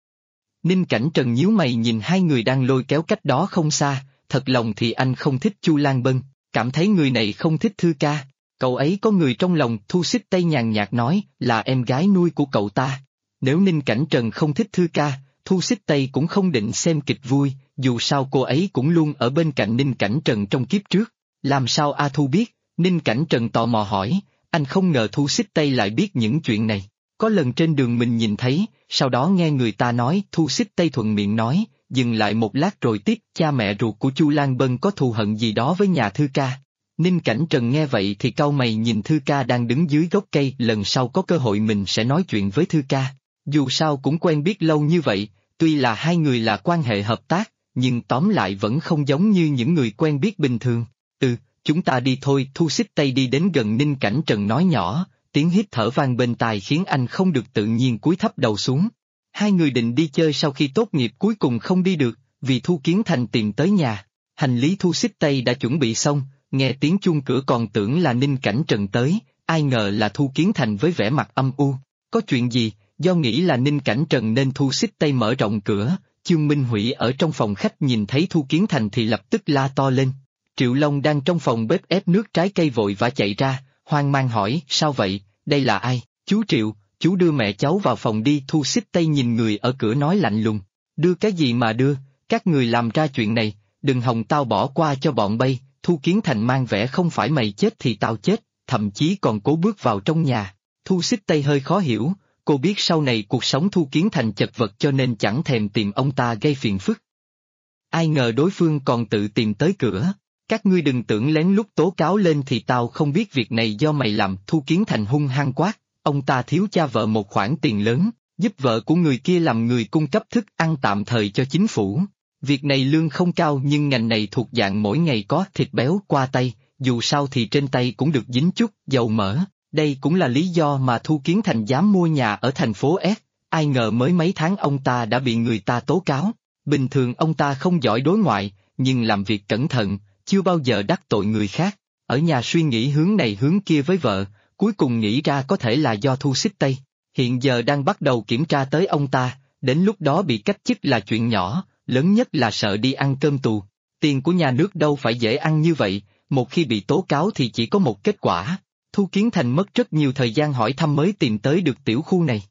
Ninh Cảnh Trần nhíu mày nhìn hai người đang lôi kéo cách đó không xa, thật lòng thì anh không thích Chu Lan Bân, cảm thấy người này không thích Thư ca. Cậu ấy có người trong lòng, Thu Xích Tây nhàn nhạt nói, là em gái nuôi của cậu ta. Nếu Ninh Cảnh Trần không thích Thư ca, Thu Xích Tây cũng không định xem kịch vui, dù sao cô ấy cũng luôn ở bên cạnh Ninh Cảnh Trần trong kiếp trước. Làm sao A Thu biết? Ninh Cảnh Trần tò mò hỏi, anh không ngờ Thu Xích Tây lại biết những chuyện này. Có lần trên đường mình nhìn thấy, sau đó nghe người ta nói, Thu Xích Tây thuận miệng nói, dừng lại một lát rồi tiếp, cha mẹ ruột của Chu Lan Bân có thù hận gì đó với nhà Thư ca. Ninh Cảnh Trần nghe vậy thì cau mày nhìn Thư ca đang đứng dưới gốc cây, lần sau có cơ hội mình sẽ nói chuyện với Thư ca. Dù sao cũng quen biết lâu như vậy, tuy là hai người là quan hệ hợp tác, nhưng tóm lại vẫn không giống như những người quen biết bình thường. Chúng ta đi thôi. Thu Xích Tây đi đến gần Ninh Cảnh Trần nói nhỏ, tiếng hít thở vang bên tai khiến anh không được tự nhiên cúi thấp đầu xuống. Hai người định đi chơi sau khi tốt nghiệp cuối cùng không đi được, vì Thu Kiến Thành tìm tới nhà. Hành lý Thu Xích Tây đã chuẩn bị xong, nghe tiếng chuông cửa còn tưởng là Ninh Cảnh Trần tới, ai ngờ là Thu Kiến Thành với vẻ mặt âm u. Có chuyện gì? Do nghĩ là Ninh Cảnh Trần nên Thu Xích Tây mở rộng cửa, Chương Minh Hủy ở trong phòng khách nhìn thấy Thu Kiến Thành thì lập tức la to lên. Triệu Long đang trong phòng bếp ép nước trái cây vội vã chạy ra, hoang mang hỏi, sao vậy, đây là ai? Chú Triệu, chú đưa mẹ cháu vào phòng đi. Thu Xích Tây nhìn người ở cửa nói lạnh lùng, đưa cái gì mà đưa, các người làm ra chuyện này, đừng hòng tao bỏ qua cho bọn bay. Thu Kiến Thành mang vẻ không phải mày chết thì tao chết, thậm chí còn cố bước vào trong nhà. Thu Xích Tây hơi khó hiểu, cô biết sau này cuộc sống Thu Kiến Thành chật vật cho nên chẳng thèm tìm ông ta gây phiền phức. Ai ngờ đối phương còn tự tìm tới cửa. Các ngươi đừng tưởng lén lút tố cáo lên thì tao không biết việc này do mày làm. Thu Kiến Thành hung hăng quát, ông ta thiếu cha vợ một khoản tiền lớn, giúp vợ của người kia làm người cung cấp thức ăn tạm thời cho chính phủ. Việc này lương không cao nhưng ngành này thuộc dạng mỗi ngày có thịt béo qua tay, dù sao thì trên tay cũng được dính chút dầu mỡ. Đây cũng là lý do mà Thu Kiến Thành dám mua nhà ở thành phố S, ai ngờ mới mấy tháng ông ta đã bị người ta tố cáo. Bình thường ông ta không giỏi đối ngoại, nhưng làm việc cẩn thận, chưa bao giờ đắc tội người khác. Ở nhà suy nghĩ hướng này hướng kia với vợ, cuối cùng nghĩ ra có thể là do Thu Xích Tây. Hiện giờ đang bắt đầu kiểm tra tới ông ta, đến lúc đó bị cách chức là chuyện nhỏ, lớn nhất là sợ đi ăn cơm tù. Tiền của nhà nước đâu phải dễ ăn như vậy, một khi bị tố cáo thì chỉ có một kết quả. Thu Kiến Thành mất rất nhiều thời gian hỏi thăm mới tìm tới được tiểu khu này.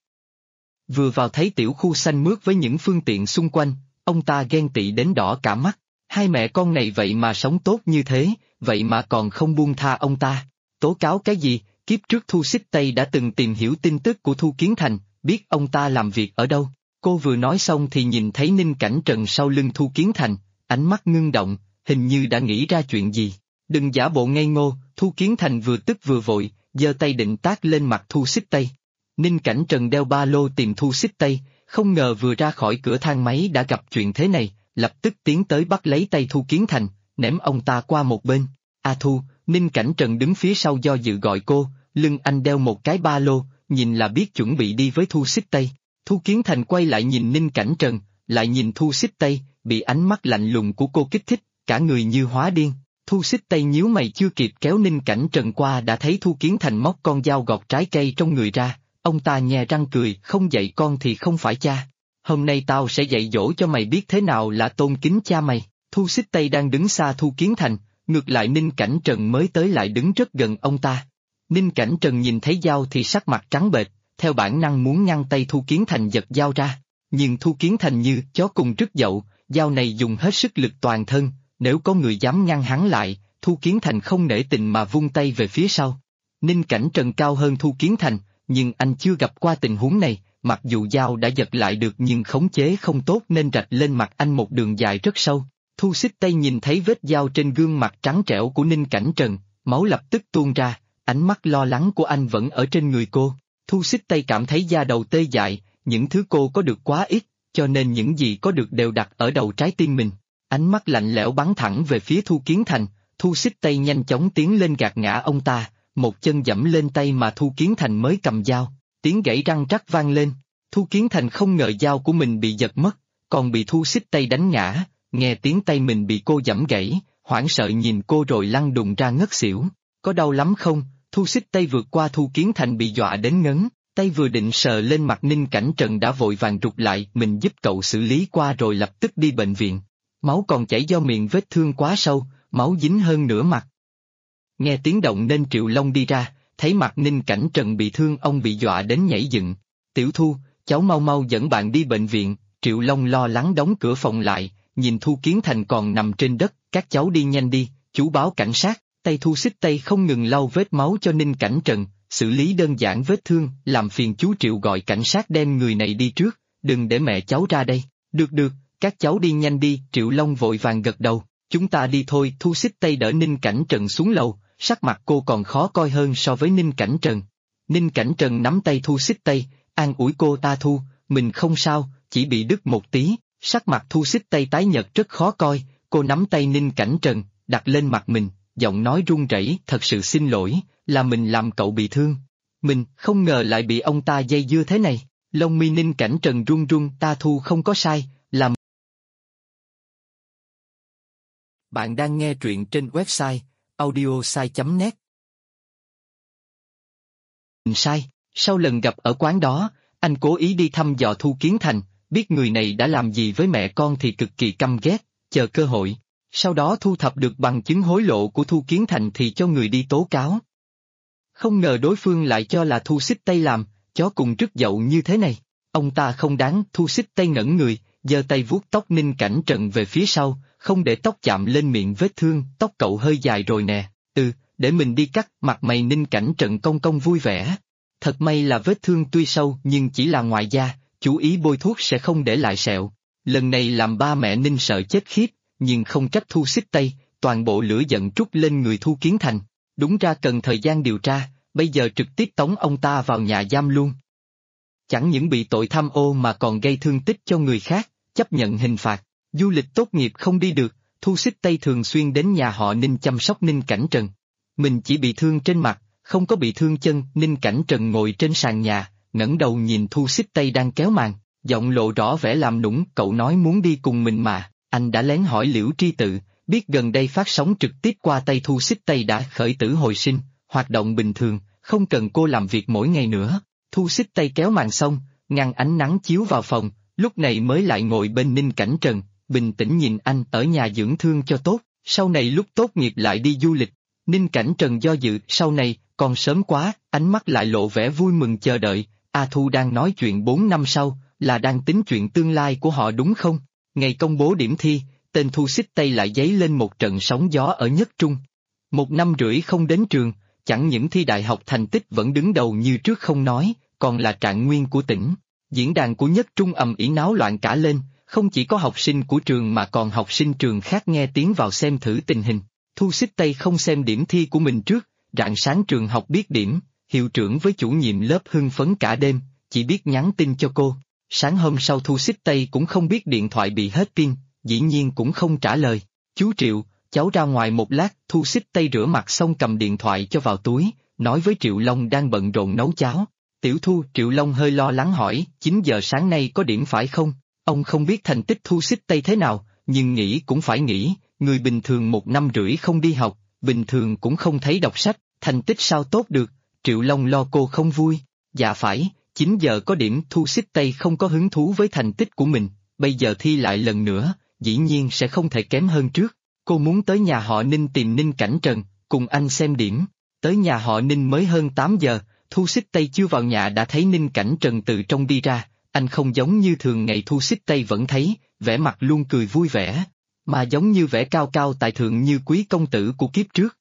Vừa vào thấy tiểu khu xanh mướt với những phương tiện xung quanh, ông ta ghen tị đến đỏ cả mắt. Hai mẹ con này vậy mà sống tốt như thế, vậy mà còn không buông tha ông ta. Tố cáo cái gì? Kiếp trước Thu Xích Tây đã từng tìm hiểu tin tức của Thu Kiến Thành, biết ông ta làm việc ở đâu. Cô vừa nói xong thì nhìn thấy Ninh Cảnh Trần sau lưng Thu Kiến Thành, ánh mắt ngưng động, hình như đã nghĩ ra chuyện gì. Đừng giả bộ ngây ngô, Thu Kiến Thành vừa tức vừa vội, giơ tay định tát lên mặt Thu Xích Tây. Ninh Cảnh Trần đeo ba lô tìm Thu Xích Tây, không ngờ vừa ra khỏi cửa thang máy đã gặp chuyện thế này, lập tức tiến tới bắt lấy tay Thu Kiến Thành, ném ông ta qua một bên. A Thu, Ninh Cảnh Trần đứng phía sau do dự gọi cô, lưng anh đeo một cái ba lô, nhìn là biết chuẩn bị đi với Thu Xích Tây. Thu Kiến Thành quay lại nhìn Ninh Cảnh Trần, lại nhìn Thu Xích Tây, bị ánh mắt lạnh lùng của cô kích thích, cả người như hóa điên. Thu Xích Tây nhíu mày chưa kịp kéo Ninh Cảnh Trần qua đã thấy Thu Kiến Thành móc con dao gọt trái cây trong người ra, ông ta nhe răng cười, không dạy con thì không phải cha. Hôm nay tao sẽ dạy dỗ cho mày biết thế nào là tôn kính cha mày. Thu Xích Tây đang đứng xa Thu Kiến Thành, ngược lại Ninh Cảnh Trần mới tới lại đứng rất gần ông ta. Ninh Cảnh Trần nhìn thấy dao thì sắc mặt trắng bệch, theo bản năng muốn ngăn tay Thu Kiến Thành giật dao ra, nhưng Thu Kiến Thành như chó cùng rứt dậu, dao này dùng hết sức lực toàn thân, nếu có người dám ngăn hắn lại, Thu Kiến Thành không nể tình mà vung tay về phía sau. Ninh Cảnh Trần cao hơn Thu Kiến Thành, nhưng anh chưa gặp qua tình huống này, mặc dù dao đã giật lại được nhưng khống chế không tốt nên rạch lên mặt anh một đường dài rất sâu. Thu Xích Tây nhìn thấy vết dao trên gương mặt trắng trẻo của Ninh Cảnh Trần, máu lập tức tuôn ra, ánh mắt lo lắng của anh vẫn ở trên người cô. Thu Xích Tây cảm thấy da đầu tê dại, những thứ cô có được quá ít, cho nên những gì có được đều đặt ở đầu trái tim mình. Ánh mắt lạnh lẽo bắn thẳng về phía Thu Kiến Thành, Thu Xích Tây nhanh chóng tiến lên gạt ngã ông ta, một chân giẫm lên tay mà Thu Kiến Thành mới cầm dao, tiếng gãy răng rắc vang lên. Thu Kiến Thành không ngờ dao của mình bị giật mất, còn bị Thu Xích Tây đánh ngã, nghe tiếng tay mình bị cô giẫm gãy, hoảng sợ nhìn cô rồi lăn đùng ra ngất xỉu. Có đau lắm không? Thu Xích Tây vượt qua Thu Kiến Thành bị dọa đến ngấn, tay vừa định sờ lên mặt Ninh Cảnh Trần đã vội vàng rụt lại, mình giúp cậu xử lý qua rồi lập tức đi bệnh viện. Máu còn chảy do miệng vết thương quá sâu, máu dính hơn nửa mặt. Nghe tiếng động nên Triệu Long đi ra, thấy mặt Ninh Cảnh Trần bị thương ông bị dọa đến nhảy dựng. Tiểu Thu, cháu mau mau dẫn bạn đi bệnh viện. Triệu Long lo lắng đóng cửa phòng lại, nhìn Thu Kiến Thành còn nằm trên đất, các cháu đi nhanh đi, chú báo cảnh sát. Tay Thu Xích Tây không ngừng lau vết máu cho Ninh Cảnh Trần, xử lý đơn giản vết thương, làm phiền chú Triệu gọi cảnh sát đem người này đi trước, đừng để mẹ cháu ra đây. Được được, các cháu đi nhanh đi. Triệu Long vội vàng gật đầu, chúng ta đi thôi. Thu Xích Tây đỡ Ninh Cảnh Trần xuống lầu, sắc mặt cô còn khó coi hơn so với Ninh Cảnh Trần. Ninh Cảnh Trần nắm tay Thu Xích Tây, an ủi cô, ta Thu, mình không sao, chỉ bị đứt một tí. Sắc mặt Thu Xích Tây tái nhợt rất khó coi, cô nắm tay Ninh Cảnh Trần, đặt lên mặt mình, giọng nói run rẩy, thật sự xin lỗi, là mình làm cậu bị thương. Mình không ngờ lại bị ông ta dây dưa thế này. Lông mi Ninh Cảnh Trần run run, ta Thu không có sai, làm. Bạn đang nghe truyện trên website audiosai.net. Sai, sau lần gặp ở quán đó, anh cố ý đi thăm dò Thu Kiến Thành, biết người này đã làm gì với mẹ con thì cực kỳ căm ghét, chờ cơ hội. Sau đó thu thập được bằng chứng hối lộ của Thu Kiến Thành thì cho người đi tố cáo. Không ngờ đối phương lại cho là Thu Xích Tây làm, chó cùng rứt dậu như thế này. Ông ta không đáng. Thu Xích Tây ngẩn người, giơ tay vuốt tóc Ninh Cảnh Trần về phía sau, không để tóc chạm lên miệng vết thương. Tóc cậu hơi dài rồi nè. Để mình đi cắt. Mặt mày Ninh Cảnh Trần cong cong vui vẻ. Thật may là vết thương tuy sâu nhưng chỉ là ngoài da, chú ý bôi thuốc sẽ không để lại sẹo. Lần này làm ba mẹ Ninh sợ chết khiếp, nhưng không trách Thu Xích Tây, toàn bộ lửa giận trút lên người Thu Kiến Thành. Đúng ra cần thời gian điều tra, bây giờ trực tiếp tống ông ta vào nhà giam luôn. Chẳng những bị tội tham ô mà còn gây thương tích cho người khác, chấp nhận hình phạt. Du lịch tốt nghiệp không đi được, Thu Xích Tây thường xuyên đến nhà họ Ninh chăm sóc Ninh Cảnh Trần. Mình chỉ bị thương trên mặt, không có bị thương chân. Ninh Cảnh Trần ngồi trên sàn nhà, ngẩng đầu nhìn Thu Xích Tây đang kéo màn, giọng lộ rõ vẻ làm nũng. Cậu nói muốn đi cùng mình mà. Anh đã lén hỏi Liễu Tri Tự, biết gần đây phát sóng trực tiếp qua tay Thu Xích Tây đã khởi tử hồi sinh, hoạt động bình thường, không cần cô làm việc mỗi ngày nữa. Thu Xích Tây kéo màn xong, ngăn ánh nắng chiếu vào phòng, lúc này mới lại ngồi bên Ninh Cảnh Trần, bình tĩnh nhìn anh ở nhà dưỡng thương cho tốt, sau này lúc tốt nghiệp lại đi du lịch. Ninh Cảnh Trần do dự, sau này, còn sớm quá, ánh mắt lại lộ vẻ vui mừng chờ đợi. A Thu đang nói chuyện 4 năm sau, là đang tính chuyện tương lai của họ đúng không? Ngày công bố điểm thi, tên Thu Xích Tây lại dấy lên một trận sóng gió ở Nhất Trung. 1 năm rưỡi không đến trường, chẳng những thi đại học thành tích vẫn đứng đầu như trước không nói, còn là trạng nguyên của tỉnh. Diễn đàn của Nhất Trung ầm ĩ náo loạn cả lên, không chỉ có học sinh của trường mà còn học sinh trường khác nghe tiếng vào xem thử tình hình. Thu Xích Tây không xem điểm thi của mình trước, rạng sáng trường học biết điểm, hiệu trưởng với chủ nhiệm lớp hưng phấn cả đêm, chỉ biết nhắn tin cho cô. Sáng hôm sau Thu Xích Tây cũng không biết điện thoại bị hết pin, dĩ nhiên cũng không trả lời. Chú Triệu, cháu ra ngoài một lát. Thu Xích Tây rửa mặt xong cầm điện thoại cho vào túi, nói với Triệu Long đang bận rộn nấu cháo. Tiểu Thu. Triệu Long hơi lo lắng hỏi, 9 giờ sáng nay có điểm phải không? Ông không biết thành tích Thu Xích Tây thế nào, nhưng nghĩ cũng phải nghĩ, người bình thường 1 năm rưỡi không đi học, bình thường cũng không thấy đọc sách, thành tích sao tốt được? Triệu Long lo cô không vui. Dạ phải, 9 giờ có điểm. Thu Xích Tây không có hứng thú với thành tích của mình, bây giờ thi lại lần nữa, dĩ nhiên sẽ không thể kém hơn trước. Cô muốn tới nhà họ Ninh tìm Ninh Cảnh Trần, cùng anh xem điểm. Tới nhà họ Ninh mới hơn 8 giờ, Thu Xích Tây chưa vào nhà đã thấy Ninh Cảnh Trần từ trong đi ra. Anh không giống như thường ngày Thu Xích Tây vẫn thấy, vẻ mặt luôn cười vui vẻ, mà giống như vẻ cao cao tại thượng như quý công tử của kiếp trước.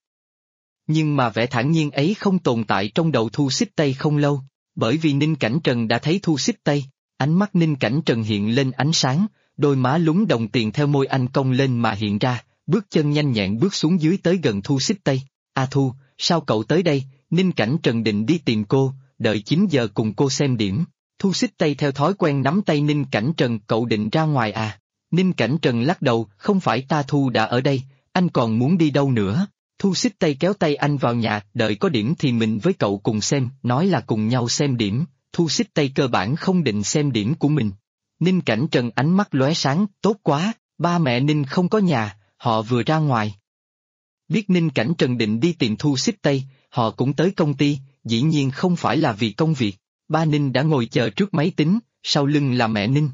Nhưng mà vẻ thản nhiên ấy không tồn tại trong đầu Thu Xích Tây không lâu, bởi vì Ninh Cảnh Trần đã thấy Thu Xích Tây, ánh mắt Ninh Cảnh Trần hiện lên ánh sáng, đôi má lúng đồng tiền theo môi anh cong lên mà hiện ra, bước chân nhanh nhẹn bước xuống dưới tới gần Thu Xích Tây. A Thu, sao cậu tới đây? Ninh Cảnh Trần định đi tìm cô, đợi 9 giờ cùng cô xem điểm. Thu Xích Tây theo thói quen nắm tay Ninh Cảnh Trần. Cậu định ra ngoài à? Ninh Cảnh Trần lắc đầu, không phải ta Thu đã ở đây, anh còn muốn đi đâu nữa? Thu Xích Tây kéo tay anh vào nhà, đợi có điểm thì mình với cậu cùng xem, nói là cùng nhau xem điểm. Thu Xích Tây cơ bản không định xem điểm của mình. Ninh Cảnh Trần ánh mắt lóe sáng, tốt quá, ba mẹ Ninh không có nhà, họ vừa ra ngoài. Biết Ninh Cảnh Trần định đi tìm Thu Xích Tây, họ cũng tới công ty, dĩ nhiên không phải là vì công việc. Ba Ninh đã ngồi chờ trước máy tính, sau lưng là mẹ Ninh.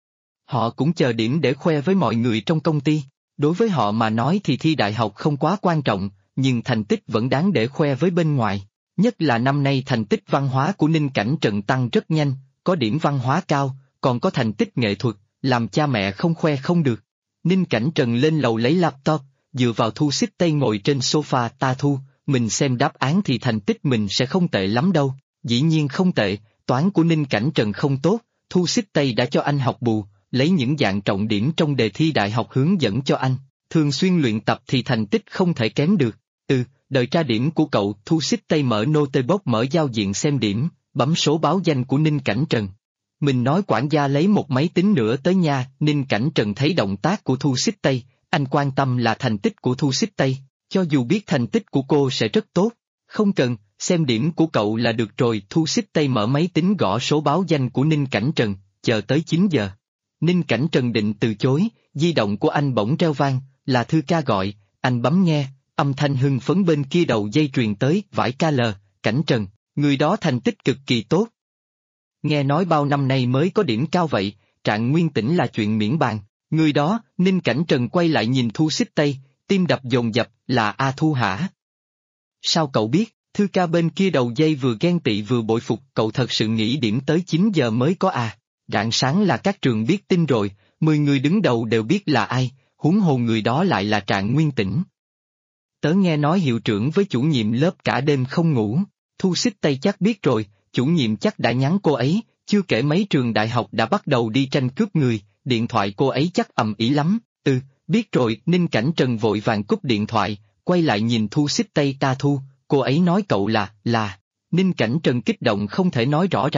Họ cũng chờ điểm để khoe với mọi người trong công ty. Đối với họ mà nói thì thi đại học không quá quan trọng, nhưng thành tích vẫn đáng để khoe với bên ngoài. Nhất là năm nay thành tích văn hóa của Ninh Cảnh Trần tăng rất nhanh, có điểm văn hóa cao, còn có thành tích nghệ thuật, làm cha mẹ không khoe không được. Ninh Cảnh Trần lên lầu lấy laptop, dựa vào Thu Xích Tây ngồi trên sofa. Ta Thu, mình xem đáp án thì thành tích mình sẽ không tệ lắm đâu. Dĩ nhiên không tệ, toán của Ninh Cảnh Trần không tốt, Thu Xích Tây đã cho anh học bù, lấy những dạng trọng điểm trong đề thi đại học hướng dẫn cho anh, thường xuyên luyện tập thì thành tích không thể kém được. Đợi tra điểm của cậu. Thu Xích Tây mở notebook, mở giao diện xem điểm, bấm số báo danh của Ninh Cảnh Trần. Mình nói quản gia lấy một máy tính nữa tới nha. Ninh Cảnh Trần thấy động tác của Thu Xích Tây, anh quan tâm là thành tích của Thu Xích Tây, cho dù biết thành tích của cô sẽ rất tốt. Không cần, xem điểm của cậu là được rồi. Thu Xích Tây mở máy tính gõ số báo danh của Ninh Cảnh Trần, chờ tới 9 giờ. Ninh Cảnh Trần định từ chối, di động của anh bỗng reo vang, là Thư Ca gọi, anh bấm nghe, âm thanh hưng phấn bên kia đầu dây truyền tới, vải KL, Cảnh Trần, người đó thành tích cực kỳ tốt. Nghe nói bao năm nay mới có điểm cao vậy, trạng nguyên tỉnh là chuyện miễn bàn, người đó. Ninh Cảnh Trần quay lại nhìn Thu Xích Tây, tim đập dồn dập, là A Thu hả? Sao cậu biết? Thư Ca bên kia đầu dây vừa ghen tị vừa bội phục, cậu thật sự nghĩ điểm tới 9 giờ mới có à? Rạng sáng là các trường biết tin rồi, 10 người đứng đầu đều biết là ai, huống hồ người đó lại là trạng nguyên tỉnh. Tớ nghe nói hiệu trưởng với chủ nhiệm lớp cả đêm không ngủ. Thu Xích Tây chắc biết rồi, chủ nhiệm chắc đã nhắn cô ấy, chưa kể mấy trường đại học đã bắt đầu đi tranh cướp người, điện thoại cô ấy chắc ầm ĩ lắm. Biết rồi. Ninh Cảnh Trần vội vàng cúp điện thoại, quay lại nhìn Thu Xích Tây. Ta Thu, cô ấy nói cậu là. Ninh Cảnh Trần kích động không thể nói rõ ràng,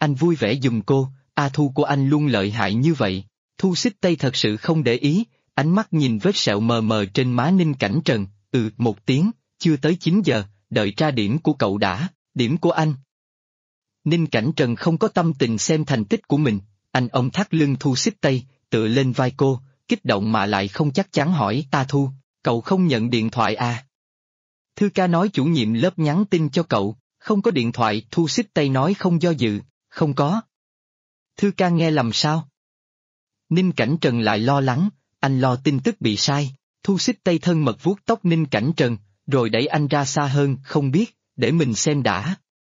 anh vui vẻ giùm cô, A Thu của anh luôn lợi hại như vậy. Thu Xích Tây thật sự không để ý, ánh mắt nhìn vết sẹo mờ mờ trên má Ninh Cảnh Trần, một tiếng, chưa tới 9 giờ, đợi tra điểm của cậu đã, điểm của anh. Ninh Cảnh Trần không có tâm tình xem thành tích của mình, anh ôm thắt lưng Thu Xích Tây, tựa lên vai cô, kích động mà lại không chắc chắn hỏi A Thu, cậu không nhận điện thoại à? Thư ca nói chủ nhiệm lớp nhắn tin cho cậu, không có điện thoại. Thu Xích Tây nói không do dự, không có. Thư ca nghe lầm sao? Ninh Cảnh Trần lại lo lắng, anh lo tin tức bị sai. Thu Xích Tây thân mật vuốt tóc Ninh Cảnh Trần, rồi đẩy anh ra xa hơn, không biết, để mình xem đã.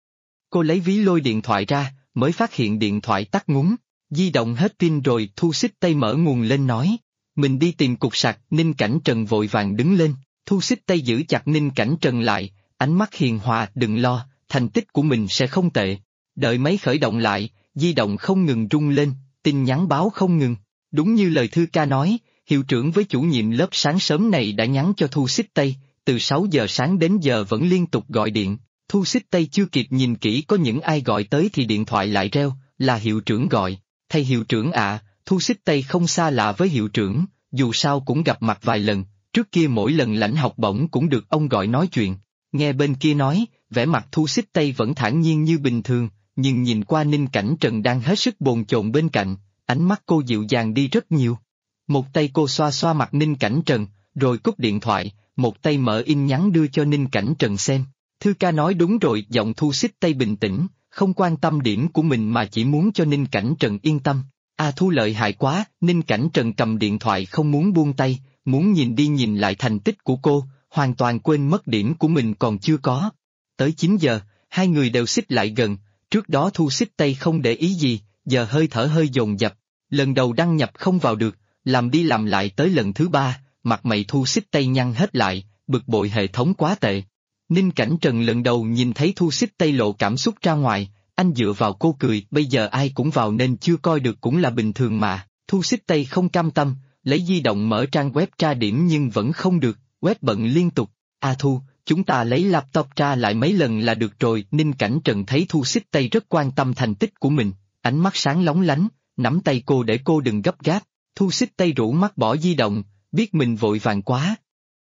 Cô lấy ví lôi điện thoại ra, mới phát hiện điện thoại tắt ngúm, di động hết pin rồi. Thu Xích Tây mở nguồn lên nói, mình đi tìm cục sạc. Ninh Cảnh Trần vội vàng đứng lên, Thu Xích Tây giữ chặt Ninh Cảnh Trần lại, ánh mắt hiền hòa, đừng lo, thành tích của mình sẽ không tệ. Đợi máy khởi động lại, di động không ngừng rung lên, tin nhắn báo không ngừng. Đúng như lời Thư ca nói, hiệu trưởng với chủ nhiệm lớp sáng sớm này đã nhắn cho Thu Xích Tây, từ 6 giờ sáng đến giờ vẫn liên tục gọi điện. Thu Xích Tây chưa kịp nhìn kỹ có những ai gọi tới thì điện thoại lại reo, là hiệu trưởng gọi. Thầy hiệu trưởng ạ, Thu Xích Tây không xa lạ với hiệu trưởng, dù sao cũng gặp mặt vài lần, trước kia mỗi lần lãnh học bổng cũng được ông gọi nói chuyện. Nghe bên kia nói, vẻ mặt Thu Xích Tây vẫn thản nhiên như bình thường, nhưng nhìn qua Ninh Cảnh Trần đang hết sức bồn chồn bên cạnh, ánh mắt cô dịu dàng đi rất nhiều. Một tay cô xoa xoa mặt Ninh Cảnh Trần, rồi cúp điện thoại, một tay mở in nhắn đưa cho Ninh Cảnh Trần xem. Thư ca nói đúng rồi. Giọng Thu Xích Tây bình tĩnh, không quan tâm điểm của mình mà chỉ muốn cho Ninh Cảnh Trần yên tâm. A Thu lợi hại quá. Ninh Cảnh Trần cầm điện thoại không muốn buông tay, muốn nhìn đi nhìn lại thành tích của cô, hoàn toàn quên mất điểm của mình còn chưa có. Tới 9 giờ, hai người đều xích lại gần, trước đó Thu Xích Tây không để ý gì, giờ hơi thở hơi dồn dập, lần đầu đăng nhập không vào được, làm đi làm lại tới lần thứ 3, mặt mày Thu Xích Tây nhăn hết lại, bực bội hệ thống quá tệ. Ninh Cảnh Trần lần đầu nhìn thấy Thu Xích Tây lộ cảm xúc ra ngoài, anh dựa vào cô cười, bây giờ ai cũng vào nên chưa coi được cũng là bình thường mà. Thu Xích Tây không cam tâm, lấy di động mở trang web tra điểm nhưng vẫn không được, web bận liên tục. A Thu, chúng ta lấy laptop tra lại mấy lần là được rồi. Ninh Cảnh Trần thấy Thu Xích Tây rất quan tâm thành tích của mình, ánh mắt sáng lóng lánh, nắm tay cô để cô đừng gấp gáp. Thu Xích Tây rũ mắt bỏ di động, biết mình vội vàng quá.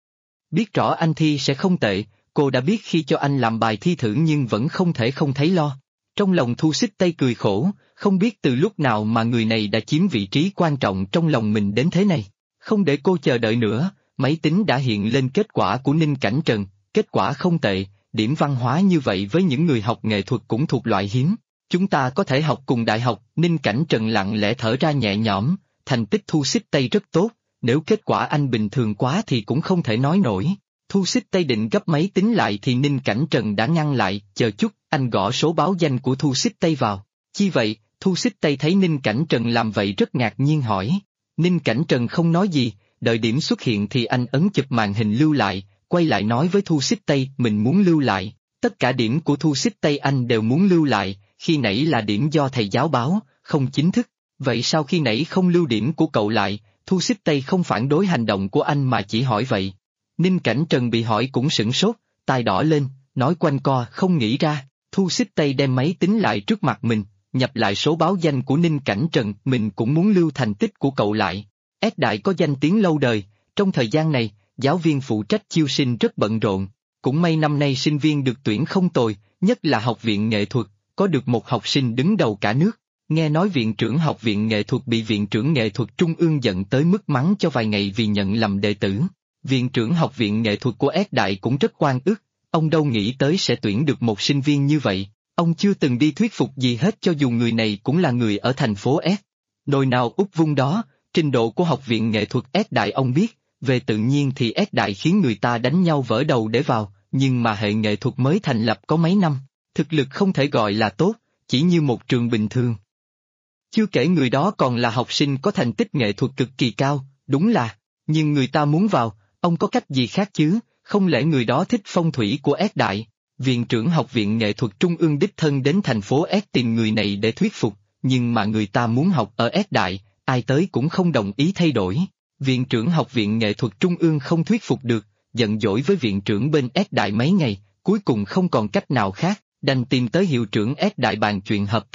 Biết rõ anh thi sẽ không tệ, cô đã biết khi cho anh làm bài thi thử nhưng vẫn không thể không thấy lo. Trong lòng Thu Xích Tây cười khổ, không biết từ lúc nào mà người này đã chiếm vị trí quan trọng trong lòng mình đến thế này. Không để cô chờ đợi nữa, máy tính đã hiện lên kết quả của Ninh Cảnh Trần, kết quả không tệ, điểm văn hóa như vậy với những người học nghệ thuật cũng thuộc loại hiếm. Chúng ta có thể học cùng đại học. Ninh Cảnh Trần lặng lẽ thở ra nhẹ nhõm, thành tích Thu Xích Tây rất tốt, nếu kết quả anh bình thường quá thì cũng không thể nói nổi. Thu Xích Tây định gấp máy tính lại thì Ninh Cảnh Trần đã ngăn lại, chờ chút, anh gõ số báo danh của Thu Xích Tây vào. Chi vậy? Thu Xích Tây thấy Ninh Cảnh Trần làm vậy rất ngạc nhiên hỏi. Ninh Cảnh Trần không nói gì, đợi điểm xuất hiện thì anh ấn chụp màn hình lưu lại, quay lại nói với Thu Xích Tây mình muốn lưu lại, tất cả điểm của Thu Xích Tây anh đều muốn lưu lại, khi nãy là điểm do thầy giáo báo, không chính thức, vậy sao khi nãy không lưu điểm của cậu lại? Thu Xích Tây không phản đối hành động của anh mà chỉ hỏi vậy. Ninh Cảnh Trần bị hỏi cũng sửng sốt, tai đỏ lên, nói quanh co không nghĩ ra. Thu Xích Tây đem máy tính lại trước mặt mình, nhập lại số báo danh của Ninh Cảnh Trần, mình cũng muốn lưu thành tích của cậu lại. S Đại có danh tiếng lâu đời, trong thời gian này, giáo viên phụ trách chiêu sinh rất bận rộn, cũng may năm nay sinh viên được tuyển không tồi, nhất là học viện nghệ thuật, có được một học sinh đứng đầu cả nước. Nghe nói viện trưởng học viện nghệ thuật bị viện trưởng nghệ thuật trung ương giận tới mức mắng cho vài ngày vì nhận lầm đệ tử. Viện trưởng học viện nghệ thuật của S Đại cũng rất oan ức, ông đâu nghĩ tới sẽ tuyển được một sinh viên như vậy, ông chưa từng đi thuyết phục gì hết cho dù người này cũng là người ở thành phố S. Nồi nào úp vung đó, trình độ của học viện nghệ thuật S Đại ông biết, về tự nhiên thì S Đại khiến người ta đánh nhau vỡ đầu để vào, nhưng mà hệ nghệ thuật mới thành lập có mấy năm, thực lực không thể gọi là tốt, chỉ như một trường bình thường. Chưa kể người đó còn là học sinh có thành tích nghệ thuật cực kỳ cao, đúng là, nhưng người ta muốn vào, ông có cách gì khác chứ, không lẽ người đó thích phong thủy của S Đại? Viện trưởng học viện nghệ thuật trung ương đích thân đến thành phố S tìm người này để thuyết phục, nhưng mà người ta muốn học ở S Đại, ai tới cũng không đồng ý thay đổi. Viện trưởng học viện nghệ thuật trung ương không thuyết phục được, giận dỗi với viện trưởng bên S Đại mấy ngày, cuối cùng không còn cách nào khác, đành tìm tới hiệu trưởng S Đại bàn chuyện hợp tác.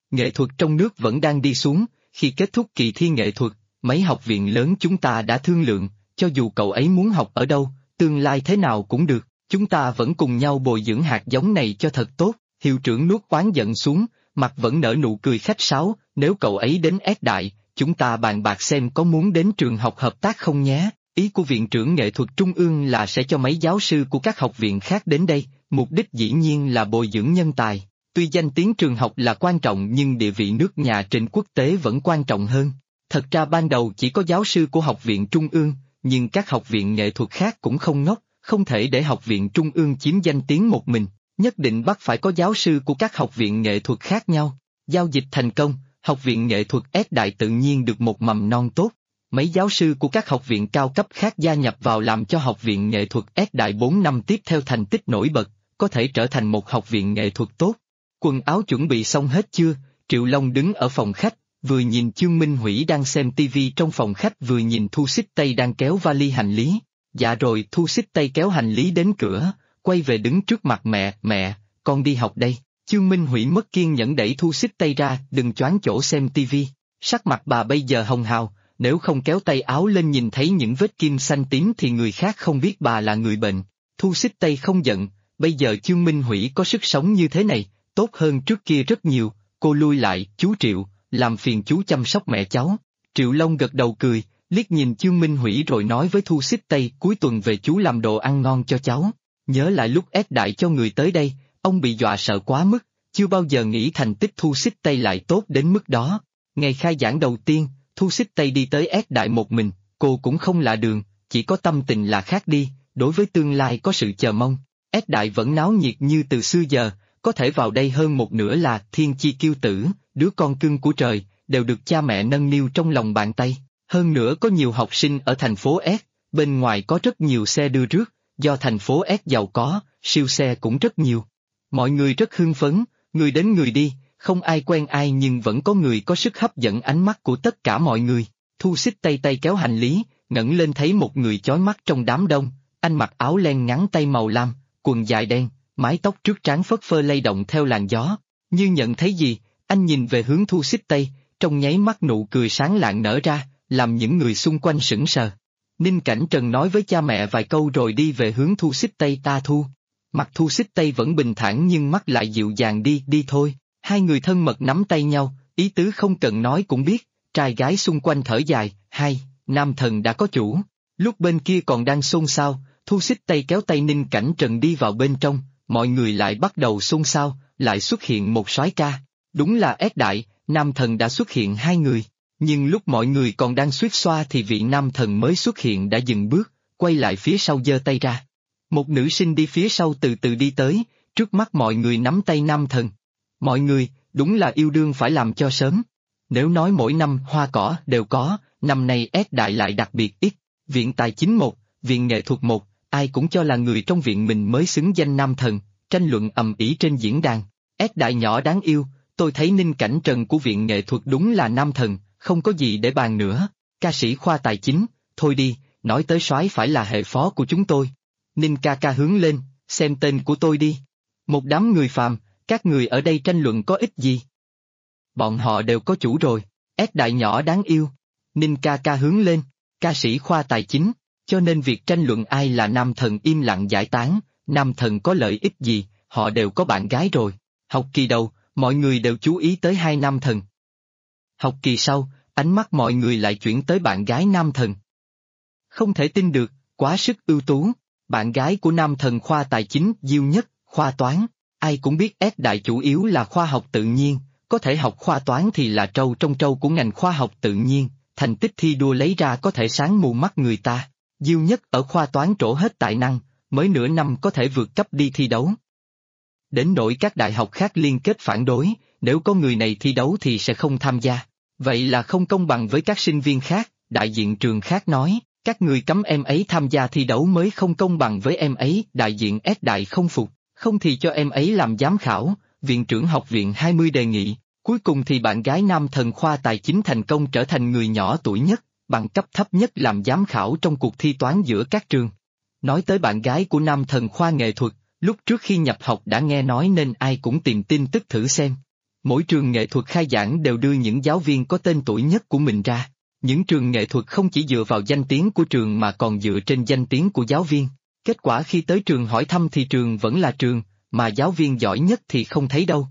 Nghệ thuật trong nước vẫn đang đi xuống, khi kết thúc kỳ thi nghệ thuật, mấy học viện lớn chúng ta đã thương lượng, cho dù cậu ấy muốn học ở đâu, tương lai thế nào cũng được, chúng ta vẫn cùng nhau bồi dưỡng hạt giống này cho thật tốt. Hiệu trưởng nuốt oán giận xuống, mặt vẫn nở nụ cười khách sáo, nếu cậu ấy đến S Đại, chúng ta bàn bạc xem có muốn đến trường học hợp tác không nhé. Ý của viện trưởng nghệ thuật trung ương là sẽ cho mấy giáo sư của các học viện khác đến đây, mục đích dĩ nhiên là bồi dưỡng nhân tài. Tuy danh tiếng trường học là quan trọng nhưng địa vị nước nhà trên quốc tế vẫn quan trọng hơn. Thật ra ban đầu chỉ có giáo sư của học viện trung ương, nhưng các học viện nghệ thuật khác cũng không ngốc, không thể để học viện trung ương chiếm danh tiếng một mình, nhất định bắt phải có giáo sư của các học viện nghệ thuật khác nhau. Giao dịch thành công, học viện nghệ thuật S Đại tự nhiên được một mầm non tốt. Mấy giáo sư của các học viện cao cấp khác gia nhập vào làm cho học viện nghệ thuật S Đại 4 năm tiếp theo thành tích nổi bật, có thể trở thành một học viện nghệ thuật tốt. Quần áo chuẩn bị xong hết chưa? Triệu Long đứng ở phòng khách, vừa nhìn Chương Minh Hủy đang xem tivi trong phòng khách vừa nhìn Thu Xích Tây đang kéo vali hành lý. Dạ rồi, Thu Xích Tây kéo hành lý đến cửa, quay về đứng trước mặt mẹ, con đi học đây. Chương Minh Hủy mất kiên nhẫn đẩy Thu Xích Tây ra, đừng choáng chỗ xem tivi. Sắc mặt bà bây giờ hồng hào, nếu không kéo tay áo lên nhìn thấy những vết kim xanh tím thì người khác không biết bà là người bệnh. Thu Xích Tây không giận, bây giờ Chương Minh Hủy có sức sống như thế này, tốt hơn trước kia rất nhiều. Cô lui lại, chú Triệu, làm phiền chú chăm sóc mẹ cháu. Triệu Long gật đầu cười, liếc nhìn Chương Minh Hủy rồi nói với Thu Xích Tây, cuối tuần về chú làm đồ ăn ngon cho cháu. Nhớ lại lúc S Đại cho người tới đây, ông bị dọa sợ quá mức, chưa bao giờ nghĩ thành tích Thu Xích Tây lại tốt đến mức đó. Ngày khai giảng đầu tiên, Thu Xích Tây đi tới S Đại một mình, cô cũng không lạ đường, chỉ có tâm tình là khác đi, đối với tương lai có sự chờ mong. S Đại vẫn náo nhiệt như từ xưa giờ, có thể vào đây hơn một nửa là thiên chi kiêu tử, đứa con cưng của trời, đều được cha mẹ nâng niu trong lòng bàn tay. Hơn nữa có nhiều học sinh ở thành phố S, bên ngoài có rất nhiều xe đưa rước, do thành phố S giàu có, siêu xe cũng rất nhiều. Mọi người rất hưng phấn, người đến người đi, không ai quen ai nhưng vẫn có người có sức hấp dẫn ánh mắt của tất cả mọi người. Thu Xích Tây tay kéo hành lý, ngẩng lên thấy một người chói mắt trong đám đông, anh mặc áo len ngắn tay màu lam, quần dài đen, mái tóc trước trán phất phơ lay động theo làn gió. Như nhận thấy gì, anh nhìn về hướng Thu Xích Tây, trong nháy mắt nụ cười sáng lạng nở ra, làm những người xung quanh sững sờ. Ninh Cảnh Trần nói với cha mẹ vài câu rồi đi về hướng Thu Xích Tây. Ta Thu. Mặt Thu Xích Tây vẫn bình thản nhưng mắt lại dịu dàng. Đi thôi. Hai người thân mật nắm tay nhau, ý tứ không cần nói cũng biết, trai gái xung quanh thở dài, hay, nam thần đã có chủ. Lúc bên kia còn đang xôn xao, Thu Xích Tây kéo tay Ninh Cảnh Trần đi vào bên trong, mọi người lại bắt đầu xôn xao, lại xuất hiện một soái ca. Đúng là S Đại, nam thần đã xuất hiện hai người. Nhưng lúc mọi người còn đang xuýt xoa thì vị nam thần mới xuất hiện đã dừng bước, quay lại phía sau giơ tay ra. Một nữ sinh đi phía sau từ từ đi tới, trước mắt mọi người nắm tay nam thần. Mọi người, đúng là yêu đương phải làm cho sớm. Nếu nói mỗi năm hoa cỏ đều có, năm nay S Đại lại đặc biệt ít. Viện Tài Chính 1, Viện Nghệ thuật 1, ai cũng cho là người trong viện mình mới xứng danh nam thần, tranh luận ầm ĩ trên diễn đàn. S Đại nhỏ đáng yêu, tôi thấy Ninh Cảnh Trần của Viện Nghệ thuật đúng là nam thần, không có gì để bàn nữa. Ca sĩ khoa Tài Chính, thôi đi, nói tới soái phải là hệ phó của chúng tôi. Ninh ca ca hướng lên, xem tên của tôi đi. Một đám người phàm, các người ở đây tranh luận có ích gì? Bọn họ đều có chủ rồi. S Đại nhỏ đáng yêu. Ninh ca ca hướng lên, ca sĩ khoa Tài Chính, cho nên việc tranh luận ai là nam thần im lặng giải tán, nam thần có lợi ích gì, họ đều có bạn gái rồi. Học kỳ đầu, mọi người đều chú ý tới hai nam thần. Học kỳ sau, ánh mắt mọi người lại chuyển tới bạn gái nam thần. Không thể tin được, quá sức ưu tú, bạn gái của nam thần khoa Tài Chính Diêu Nhất, khoa Toán. Ai cũng biết S Đại chủ yếu là khoa học tự nhiên, có thể học khoa Toán thì là trâu trong trâu của ngành khoa học tự nhiên, thành tích thi đua lấy ra có thể sáng mù mắt người ta. Diêu Nhất ở khoa Toán trổ hết tài năng, mới nửa năm có thể vượt cấp đi thi đấu. Đến nỗi các đại học khác liên kết phản đối, nếu có người này thi đấu thì sẽ không tham gia. Vậy là không công bằng với các sinh viên khác, đại diện trường khác nói, các người cấm em ấy tham gia thi đấu mới không công bằng với em ấy. Đại diện S Đại không phục, không thì cho em ấy làm giám khảo, viện trưởng học viện 20 đề nghị. Cuối cùng thì bạn gái nam thần khoa Tài Chính thành công trở thành người nhỏ tuổi nhất, bằng cấp thấp nhất làm giám khảo trong cuộc thi toán giữa các trường. Nói tới bạn gái của nam thần khoa nghệ thuật, lúc trước khi nhập học đã nghe nói nên ai cũng tìm tin tức thử xem. Mỗi trường nghệ thuật khai giảng đều đưa những giáo viên có tên tuổi nhất của mình ra. Những trường nghệ thuật không chỉ dựa vào danh tiếng của trường mà còn dựa trên danh tiếng của giáo viên. Kết quả khi tới trường hỏi thăm thì trường vẫn là trường, mà giáo viên giỏi nhất thì không thấy đâu.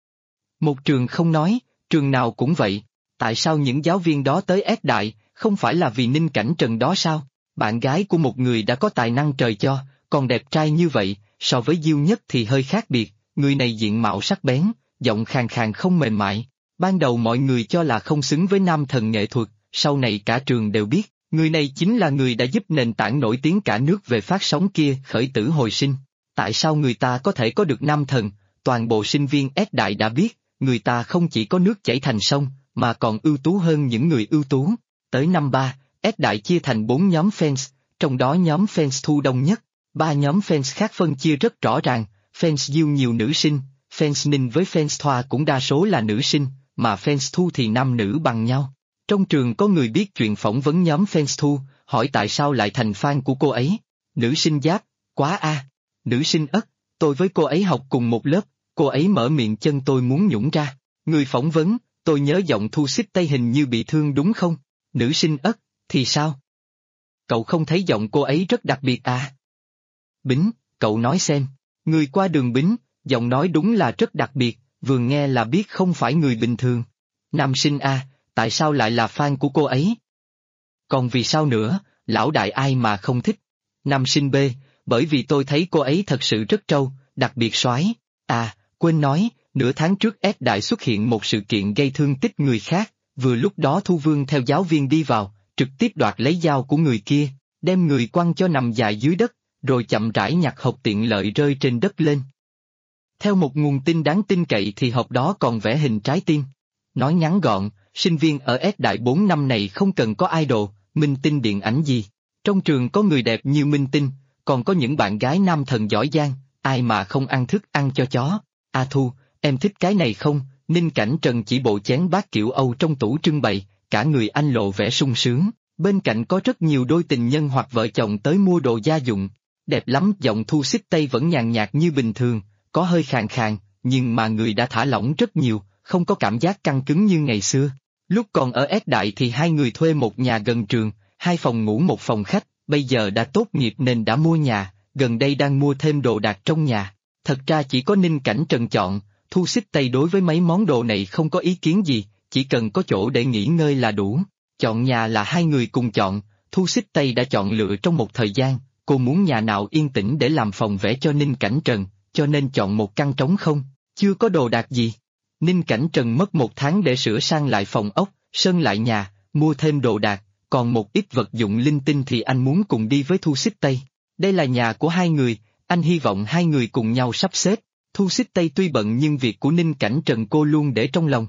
Một trường không nói, trường nào cũng vậy. Tại sao những giáo viên đó tới ép đại, không phải là vì Ninh Cảnh Trần đó sao? Bạn gái của một người đã có tài năng trời cho, còn đẹp trai như vậy, so với Diêu Nhất thì hơi khác biệt, người này diện mạo sắc bén, giọng khàn khàn không mềm mại. Ban đầu mọi người cho là không xứng với nam thần nghệ thuật, sau này cả trường đều biết, người này chính là người đã giúp nền tảng nổi tiếng cả nước về phát sóng kia khởi tử hồi sinh. Tại sao người ta có thể có được nam thần? Toàn bộ sinh viên S Đại đã biết, người ta không chỉ có nước chảy thành sông, mà còn ưu tú hơn những người ưu tú. Tới năm 3, S Đại chia thành 4 nhóm fans, trong đó nhóm fans Thu đông nhất. 3 nhóm fans khác phân chia rất rõ ràng, fans Diêu nhiều nữ sinh, fans Ninh với fans Thoa cũng đa số là nữ sinh, mà fans Thu thì nam nữ bằng nhau. Trong trường có người biết chuyện phỏng vấn nhóm fans Thu, hỏi tại sao lại thành fan của cô ấy. Nữ sinh Giáp, quá a. Nữ sinh Ất, tôi với cô ấy học cùng một lớp, cô ấy mở miệng chân tôi muốn nhũng ra. Người phỏng vấn, tôi nhớ giọng Thu xích tay hình như bị thương đúng không? Nữ sinh Ất, thì sao? Cậu không thấy giọng cô ấy rất đặc biệt à? Bính, cậu nói xem. Người qua đường Bính, giọng nói đúng là rất đặc biệt, vừa nghe là biết không phải người bình thường. Nam sinh A, tại sao lại là fan của cô ấy? Còn vì sao nữa, lão đại ai mà không thích? Nam sinh B, bởi vì tôi thấy cô ấy thật sự rất trâu, đặc biệt soái. À, quên nói, nửa tháng trước S Đại xuất hiện một sự kiện gây thương tích người khác, vừa lúc đó Thu Vương theo giáo viên đi vào, trực tiếp đoạt lấy dao của người kia, đem người quăng cho nằm dài dưới đất, rồi chậm rãi nhặt hộp tiện lợi rơi trên đất lên. Theo một nguồn tin đáng tin cậy thì hộp đó còn vẽ hình trái tim. Nói ngắn gọn, sinh viên ở S Đại 4 năm này không cần có idol, minh tinh điện ảnh gì. Trong trường có người đẹp như minh tinh, còn có những bạn gái nam thần giỏi giang, ai mà không ăn thức ăn cho chó. A Thu, em thích cái này không? Ninh Cảnh Trần chỉ bộ chén bát kiểu Âu trong tủ trưng bày, cả người anh lộ vẻ sung sướng. Bên cạnh có rất nhiều đôi tình nhân hoặc vợ chồng tới mua đồ gia dụng. Đẹp lắm, giọng Thu xích Tây vẫn nhàn nhạt như bình thường, có hơi khàn khàn, nhưng mà người đã thả lỏng rất nhiều, không có cảm giác căng cứng như ngày xưa. Lúc còn ở S Đại thì hai người thuê một nhà gần trường, 2 phòng ngủ 1 phòng khách, bây giờ đã tốt nghiệp nên đã mua nhà, gần đây đang mua thêm đồ đạc trong nhà. Thật ra chỉ có Ninh Cảnh Trần chọn, Thu xích Tây đối với mấy món đồ này không có ý kiến gì, chỉ cần có chỗ để nghỉ ngơi là đủ. Chọn nhà là hai người cùng chọn, Thu xích Tây đã chọn lựa trong một thời gian, cô muốn nhà nào yên tĩnh để làm phòng vẽ cho Ninh Cảnh Trần, cho nên chọn một căn trống không, chưa có đồ đạc gì. Ninh Cảnh Trần mất 1 tháng để sửa sang lại phòng ốc, sơn lại nhà, mua thêm đồ đạc, còn một ít vật dụng linh tinh thì anh muốn cùng đi với Thu xích Tây. Đây là nhà của hai người, anh hy vọng hai người cùng nhau sắp xếp. Thu xích Tây tuy bận nhưng việc của Ninh Cảnh Trần cô luôn để trong lòng.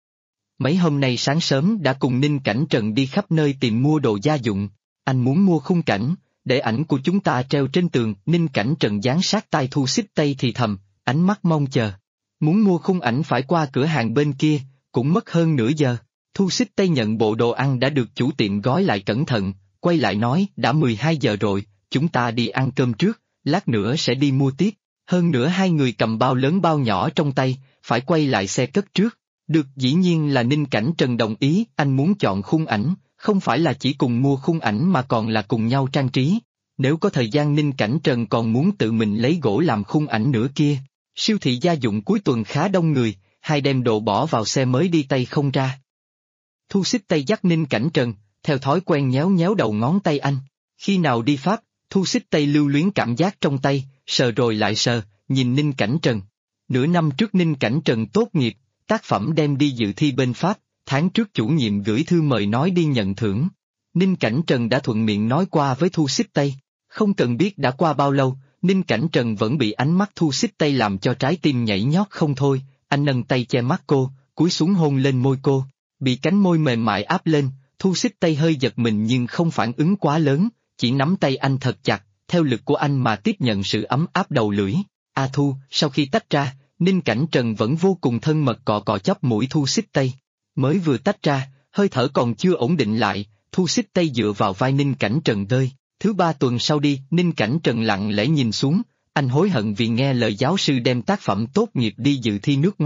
Mấy hôm nay sáng sớm đã cùng Ninh Cảnh Trần đi khắp nơi tìm mua đồ gia dụng, anh muốn mua khung cảnh, để ảnh của chúng ta treo trên tường. Ninh Cảnh Trần dán sát tai Thu xích Tây thì thầm, ánh mắt mong chờ. Muốn mua khung ảnh phải qua cửa hàng bên kia, cũng mất hơn nửa giờ. Thu xích Tây nhận bộ đồ ăn đã được chủ tiệm gói lại cẩn thận, quay lại nói đã 12 giờ rồi, chúng ta đi ăn cơm trước, lát nữa sẽ đi mua tiếp. Hơn nữa hai người cầm bao lớn bao nhỏ trong tay, phải quay lại xe cất trước. Được, dĩ nhiên là Ninh Cảnh Trần đồng ý, anh muốn chọn khung ảnh, không phải là chỉ cùng mua khung ảnh mà còn là cùng nhau trang trí. Nếu có thời gian Ninh Cảnh Trần còn muốn tự mình lấy gỗ làm khung ảnh nữa kia. Siêu thị gia dụng cuối tuần khá đông người, hai đem đồ bỏ vào xe mới đi tay không ra. Thu xích Tây dắt Ninh Cảnh Trần, theo thói quen nhéo nhéo đầu ngón tay anh. Khi nào đi Pháp, Thu xích Tây lưu luyến cảm giác trong tay, sờ rồi lại sờ, nhìn Ninh Cảnh Trần. Nửa năm trước Ninh Cảnh Trần tốt nghiệp, tác phẩm đem đi dự thi bên Pháp, tháng trước chủ nhiệm gửi thư mời nói đi nhận thưởng. Ninh Cảnh Trần đã thuận miệng nói qua với Thu xích Tây. Không cần biết đã qua bao lâu, Ninh Cảnh Trần vẫn bị ánh mắt Thu xích Tây làm cho trái tim nhảy nhót không thôi. Anh nâng tay che mắt cô, cúi xuống hôn lên môi cô. Bị cánh môi mềm mại áp lên, Thu xích Tây hơi giật mình nhưng không phản ứng quá lớn, chỉ nắm tay anh thật chặt, theo lực của anh mà tiếp nhận sự ấm áp đầu lưỡi. A Thu, sau khi tách ra, Ninh Cảnh Trần vẫn vô cùng thân mật cọ cọ chóp mũi Thu xích Tây. Mới vừa tách ra, hơi thở còn chưa ổn định lại, Thu xích Tây dựa vào vai Ninh Cảnh Trần đơi. Thứ 3 tuần sau đi, Ninh Cảnh Trần lặng lẽ nhìn xuống, anh hối hận vì nghe lời giáo sư đem tác phẩm tốt nghiệp đi dự thi nước ngoài.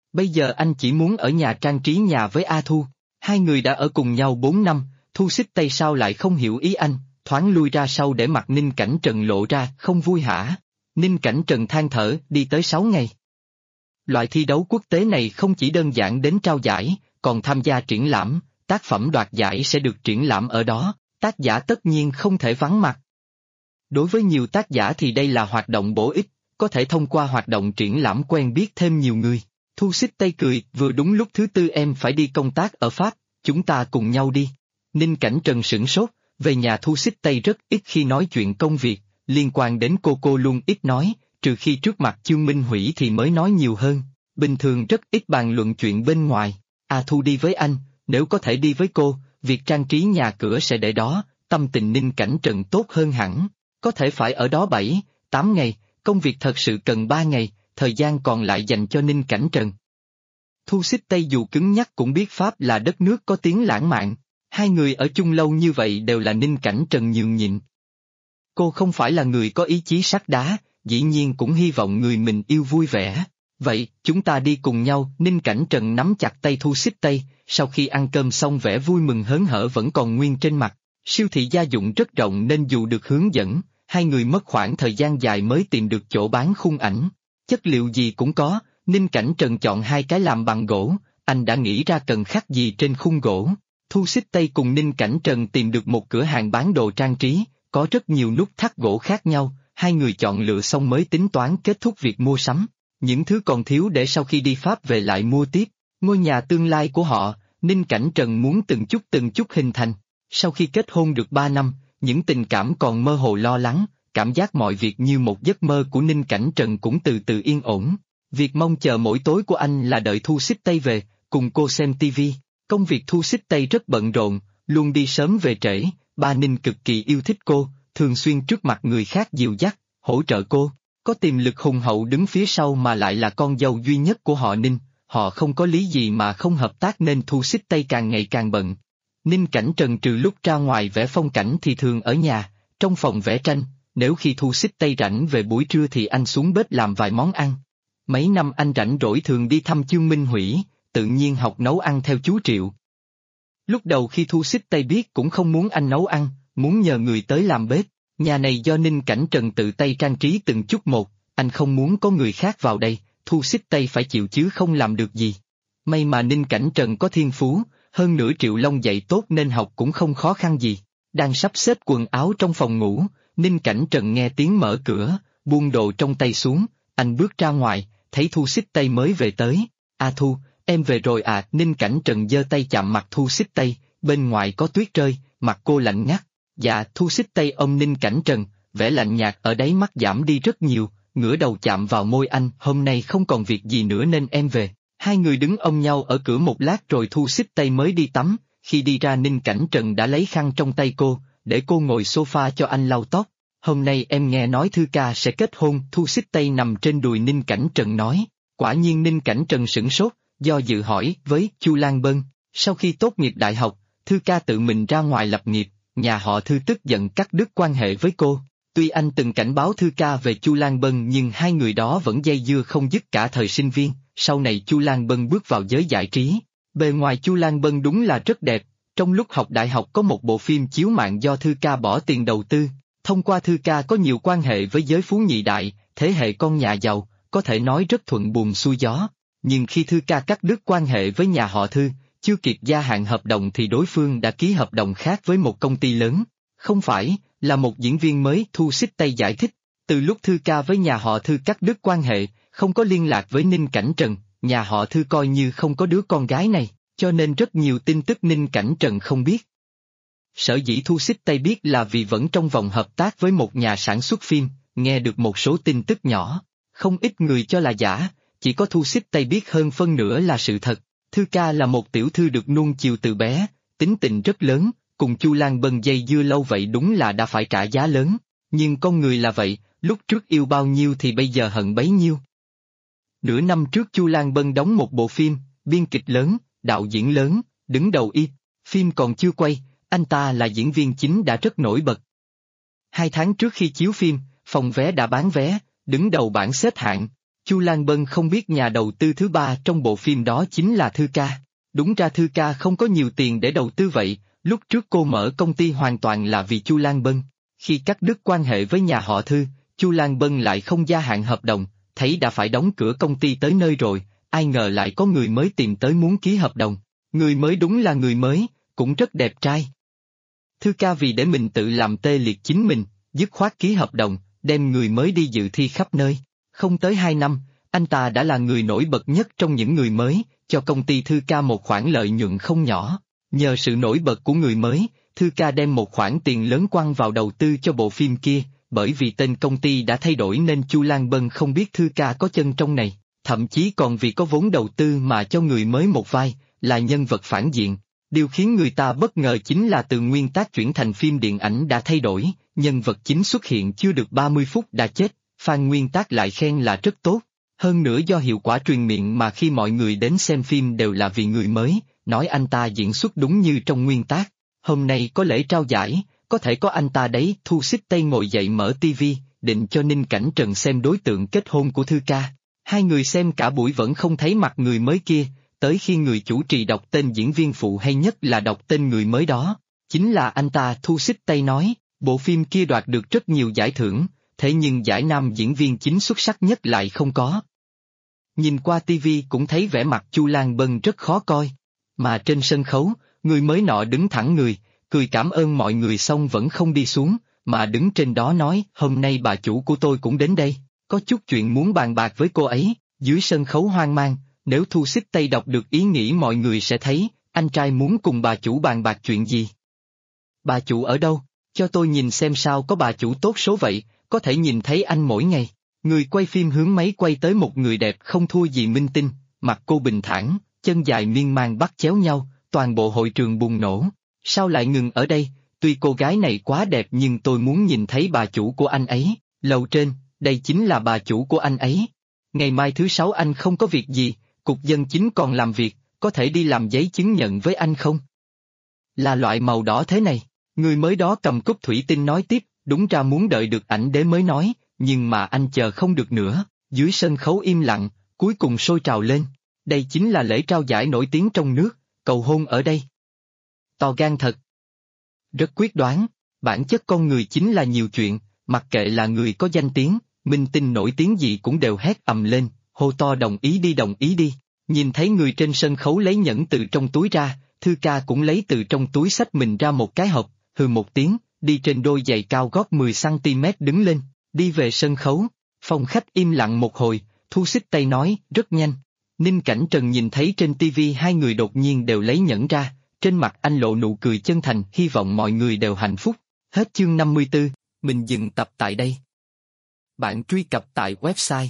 Bây giờ anh chỉ muốn ở nhà trang trí nhà với A Thu. Hai người đã ở cùng nhau 4 năm, Thu Xích Tây sao lại không hiểu ý anh, thoáng lui ra sau để mặt Ninh Cảnh Trần lộ ra, không vui hả? Ninh Cảnh Trần than thở, đi tới 6 ngày. Loại thi đấu quốc tế này không chỉ đơn giản đến trao giải, còn tham gia triển lãm, tác phẩm đoạt giải sẽ được triển lãm ở đó, tác giả tất nhiên không thể vắng mặt. Đối với nhiều tác giả thì đây là hoạt động bổ ích, có thể thông qua hoạt động triển lãm quen biết thêm nhiều người. Thu Xích Tây cười, vừa đúng lúc thứ tư em phải đi công tác ở Pháp, chúng ta cùng nhau đi. Ninh Cảnh Trần sửng sốt, về nhà Thu Xích Tây rất ít khi nói chuyện công việc, liên quan đến cô luôn ít nói, trừ khi trước mặt Chương Minh Hủy thì mới nói nhiều hơn, bình thường rất ít bàn luận chuyện bên ngoài. A Thu đi với anh, nếu có thể đi với cô, việc trang trí nhà cửa sẽ để đó, tâm tình Ninh Cảnh Trần tốt hơn hẳn, có thể phải ở đó 7, 8 ngày, công việc thật sự cần 3 ngày, thời gian còn lại dành cho Ninh Cảnh Trần. Thu Xích Tây dù cứng nhắc cũng biết Pháp là đất nước có tiếng lãng mạn, hai người ở chung lâu như vậy đều là Ninh Cảnh Trần nhường nhịn. Cô không phải là người có ý chí sắt đá, dĩ nhiên cũng hy vọng người mình yêu vui vẻ. Vậy, chúng ta đi cùng nhau, Ninh Cảnh Trần nắm chặt tay Thu Xích Tây, sau khi ăn cơm xong vẻ vui mừng hớn hở vẫn còn nguyên trên mặt. Siêu thị gia dụng rất rộng nên dù được hướng dẫn, hai người mất khoảng thời gian dài mới tìm được chỗ bán khung ảnh. Chất liệu gì cũng có, Ninh Cảnh Trần chọn 2 cái làm bằng gỗ, anh đã nghĩ ra cần khắc gì trên khung gỗ. Thu Xích Tây cùng Ninh Cảnh Trần tìm được một cửa hàng bán đồ trang trí, có rất nhiều nút thắt gỗ khác nhau, hai người chọn lựa xong mới tính toán kết thúc việc mua sắm. Những thứ còn thiếu để sau khi đi Pháp về lại mua tiếp. Ngôi nhà tương lai của họ, Ninh Cảnh Trần muốn từng chút hình thành. Sau khi kết hôn được 3 năm, những tình cảm còn mơ hồ lo lắng, cảm giác mọi việc như một giấc mơ của Ninh Cảnh Trần cũng từ từ yên ổn. Việc mong chờ mỗi tối của anh là đợi Thu Xích Tây về, cùng cô xem tivi. Công việc Thu Xích Tây rất bận rộn, luôn đi sớm về trễ, ba Ninh cực kỳ yêu thích cô, thường xuyên trước mặt người khác dìu dắt, hỗ trợ cô. Có tiềm lực hùng hậu đứng phía sau mà lại là con dâu duy nhất của họ Ninh, họ không có lý gì mà không hợp tác nên Thu Xích Tây càng ngày càng bận. Ninh Cảnh Trần trừ lúc ra ngoài vẽ phong cảnh thì thường ở nhà, trong phòng vẽ tranh, nếu khi Thu Xích Tây rảnh về buổi trưa thì anh xuống bếp làm vài món ăn. Mấy năm anh rảnh rỗi thường đi thăm Chương Minh Hủy, tự nhiên học nấu ăn theo chú Triệu. Lúc đầu khi Thu Xích Tây biết cũng không muốn anh nấu ăn, muốn nhờ người tới làm bếp. Nhà này do Ninh Cảnh Trần tự tay trang trí từng chút một, anh không muốn có người khác vào đây, Thu Xích Tây phải chịu chứ không làm được gì. May mà Ninh Cảnh Trần có thiên phú, hơn nữa Triệu Long dạy tốt nên học cũng không khó khăn gì. Đang sắp xếp quần áo trong phòng ngủ, Ninh Cảnh Trần nghe tiếng mở cửa, buông đồ trong tay xuống, anh bước ra ngoài, thấy Thu Xích Tây mới về tới. A Thu, em về rồi à? Ninh Cảnh Trần giơ tay chạm mặt Thu Xích Tây, bên ngoài có tuyết rơi, mặt cô lạnh ngắt. Dạ, Thu Xích Tây ôm Ninh Cảnh Trần, vẻ lạnh nhạt ở đáy mắt giảm đi rất nhiều, ngửa đầu chạm vào môi anh, hôm nay không còn việc gì nữa nên em về. Hai người đứng ôm nhau ở cửa một lát rồi Thu Xích Tây mới đi tắm, khi đi ra Ninh Cảnh Trần đã lấy khăn trong tay cô, để cô ngồi sofa cho anh lau tóc. Hôm nay em nghe nói Thư ca sẽ kết hôn, Thu Xích Tây nằm trên đùi Ninh Cảnh Trần nói. Quả nhiên Ninh Cảnh Trần sửng sốt, do dự hỏi với Chu Lan Bân, sau khi tốt nghiệp đại học, Thư ca tự mình ra ngoài lập nghiệp. Nhà họ Thư tức giận cắt đứt quan hệ với cô. Tuy anh từng cảnh báo Thư ca về Chu Lan Bân nhưng hai người đó vẫn dây dưa không dứt cả thời sinh viên. Sau này Chu Lan Bân bước vào giới giải trí. Bề ngoài Chu Lan Bân đúng là rất đẹp. Trong lúc học đại học có một bộ phim chiếu mạng do Thư ca bỏ tiền đầu tư. Thông qua Thư ca có nhiều quan hệ với giới phú nhị đại, thế hệ con nhà giàu, có thể nói rất thuận buồm xuôi gió. Nhưng khi Thư ca cắt đứt quan hệ với nhà họ Thư, chưa kịp gia hạn hợp đồng thì đối phương đã ký hợp đồng khác với một công ty lớn. Không phải, là một diễn viên mới. Thu Xích Tây giải thích. Từ lúc Thư ca với nhà họ Thư cắt đứt quan hệ, không có liên lạc với Ninh Cảnh Trần, nhà họ Thư coi như không có đứa con gái này, cho nên rất nhiều tin tức Ninh Cảnh Trần không biết. Sở dĩ Thu Xích Tây biết là vì vẫn trong vòng hợp tác với một nhà sản xuất phim, nghe được một số tin tức nhỏ. Không ít người cho là giả, chỉ có Thu Xích Tây biết hơn phân nửa là sự thật. Thư ca là một tiểu thư được nuông chiều từ bé, tính tình rất lớn, cùng Chu Lan Bân dây dưa lâu vậy đúng là đã phải trả giá lớn. Nhưng con người là vậy, lúc trước yêu bao nhiêu thì bây giờ hận bấy nhiêu. Nửa năm trước Chu Lan Bân đóng một bộ phim, biên kịch lớn, đạo diễn lớn, đứng đầu y, phim còn chưa quay, anh ta là diễn viên chính đã rất nổi bật. 2 tháng trước khi chiếu phim, phòng vé đã bán vé, đứng đầu bảng xếp hạng. Chu Lan Bân không biết nhà đầu tư thứ ba trong bộ phim đó chính là Thư Ca. Đúng ra Thư Ca không có nhiều tiền để đầu tư vậy, lúc trước cô mở công ty hoàn toàn là vì Chu Lan Bân. Khi cắt đứt quan hệ với nhà họ Thư, Chu Lan Bân lại không gia hạn hợp đồng, thấy đã phải đóng cửa công ty tới nơi rồi, ai ngờ lại có người mới tìm tới muốn ký hợp đồng. Người mới đúng là người mới, cũng rất đẹp trai. Thư Ca vì để mình tự làm tê liệt chính mình, dứt khoát ký hợp đồng, đem người mới đi dự thi khắp nơi. Không tới 2 năm, anh ta đã là người nổi bật nhất trong những người mới, cho công ty Thư Ca một khoản lợi nhuận không nhỏ. Nhờ sự nổi bật của người mới, Thư Ca đem một khoản tiền lớn quăng vào đầu tư cho bộ phim kia, bởi vì tên công ty đã thay đổi nên Chu Lan Bân không biết Thư Ca có chân trong này, thậm chí còn vì có vốn đầu tư mà cho người mới một vai, là nhân vật phản diện. Điều khiến người ta bất ngờ chính là từ nguyên tác chuyển thành phim điện ảnh đã thay đổi, nhân vật chính xuất hiện chưa được 30 phút đã chết, fan nguyên tác lại khen là rất tốt. Hơn nữa do hiệu quả truyền miệng mà khi mọi người đến xem phim đều là vì người mới, nói anh ta diễn xuất đúng như trong nguyên tác. Hôm nay có lễ trao giải, có thể có anh ta đấy. Thu Xích Tây ngồi dậy mở tivi, định cho Ninh Cảnh Trần xem đối tượng kết hôn của Thư Ca. Hai người xem cả buổi vẫn không thấy mặt người mới kia, tới khi người chủ trì đọc tên diễn viên phụ hay nhất là đọc tên người mới đó. Chính là anh ta. Thu Xích Tây nói, bộ phim kia đoạt được rất nhiều giải thưởng, thế nhưng giải nam diễn viên chính xuất sắc nhất lại không có. Nhìn qua tivi cũng thấy vẻ mặt Chu Lan Bân rất khó coi. Mà trên sân khấu, người mới nọ đứng thẳng người, cười cảm ơn mọi người xong vẫn không đi xuống, mà đứng trên đó nói, hôm nay bà chủ của tôi cũng đến đây, có chút chuyện muốn bàn bạc với cô ấy. Dưới sân khấu hoang mang, nếu Thu Xích Tây đọc được ý nghĩ mọi người sẽ thấy, anh trai muốn cùng bà chủ bàn bạc chuyện gì. Bà chủ ở đâu? Cho tôi nhìn xem sao có bà chủ tốt số vậy, có thể nhìn thấy anh mỗi ngày. Người quay phim hướng máy quay tới một người đẹp không thua gì minh tinh, mặt cô bình thản, chân dài miên man bắt chéo nhau, toàn bộ hội trường bùng nổ. Sao lại ngừng ở đây? Tuy cô gái này quá đẹp nhưng tôi muốn nhìn thấy bà chủ của anh ấy. Lầu trên, đây chính là bà chủ của anh ấy. Ngày mai thứ Sáu anh không có việc gì, cục dân chính còn làm việc, có thể đi làm giấy chứng nhận với anh không? Là loại màu đỏ thế này. Người mới đó cầm cúp thủy tinh nói tiếp, đúng ra muốn đợi được ảnh đế mới nói, nhưng mà anh chờ không được nữa. Dưới sân khấu im lặng, cuối cùng sôi trào lên. Đây chính là lễ trao giải nổi tiếng trong nước, cầu hôn ở đây. To gan thật. Rất quyết đoán, bản chất con người chính là nhiều chuyện, mặc kệ là người có danh tiếng, minh tinh nổi tiếng gì cũng đều hét ầm lên, hô to đồng ý đi đồng ý đi. Nhìn thấy người trên sân khấu lấy nhẫn từ trong túi ra, Thư Ca cũng lấy từ trong túi xách mình ra một cái hộp, hừ một tiếng, đi trên đôi giày cao gót 10cm đứng lên, đi về sân khấu. Phòng khách im lặng một hồi, Thu Xích Tây nói, rất nhanh. Ninh Cảnh Trần nhìn thấy trên tivi hai người đột nhiên đều lấy nhẫn ra, trên mặt anh lộ nụ cười chân thành, hy vọng mọi người đều hạnh phúc. Hết chương 54, mình dừng tập tại đây. Bạn truy cập tại website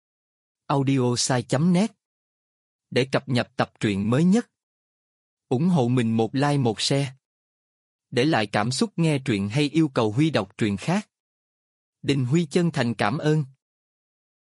audiosai.net để cập nhật tập truyện mới nhất. Ủng hộ mình một like một share. Để lại cảm xúc nghe truyện hay yêu cầu Huy đọc truyện khác. Đình Huy chân thành cảm ơn.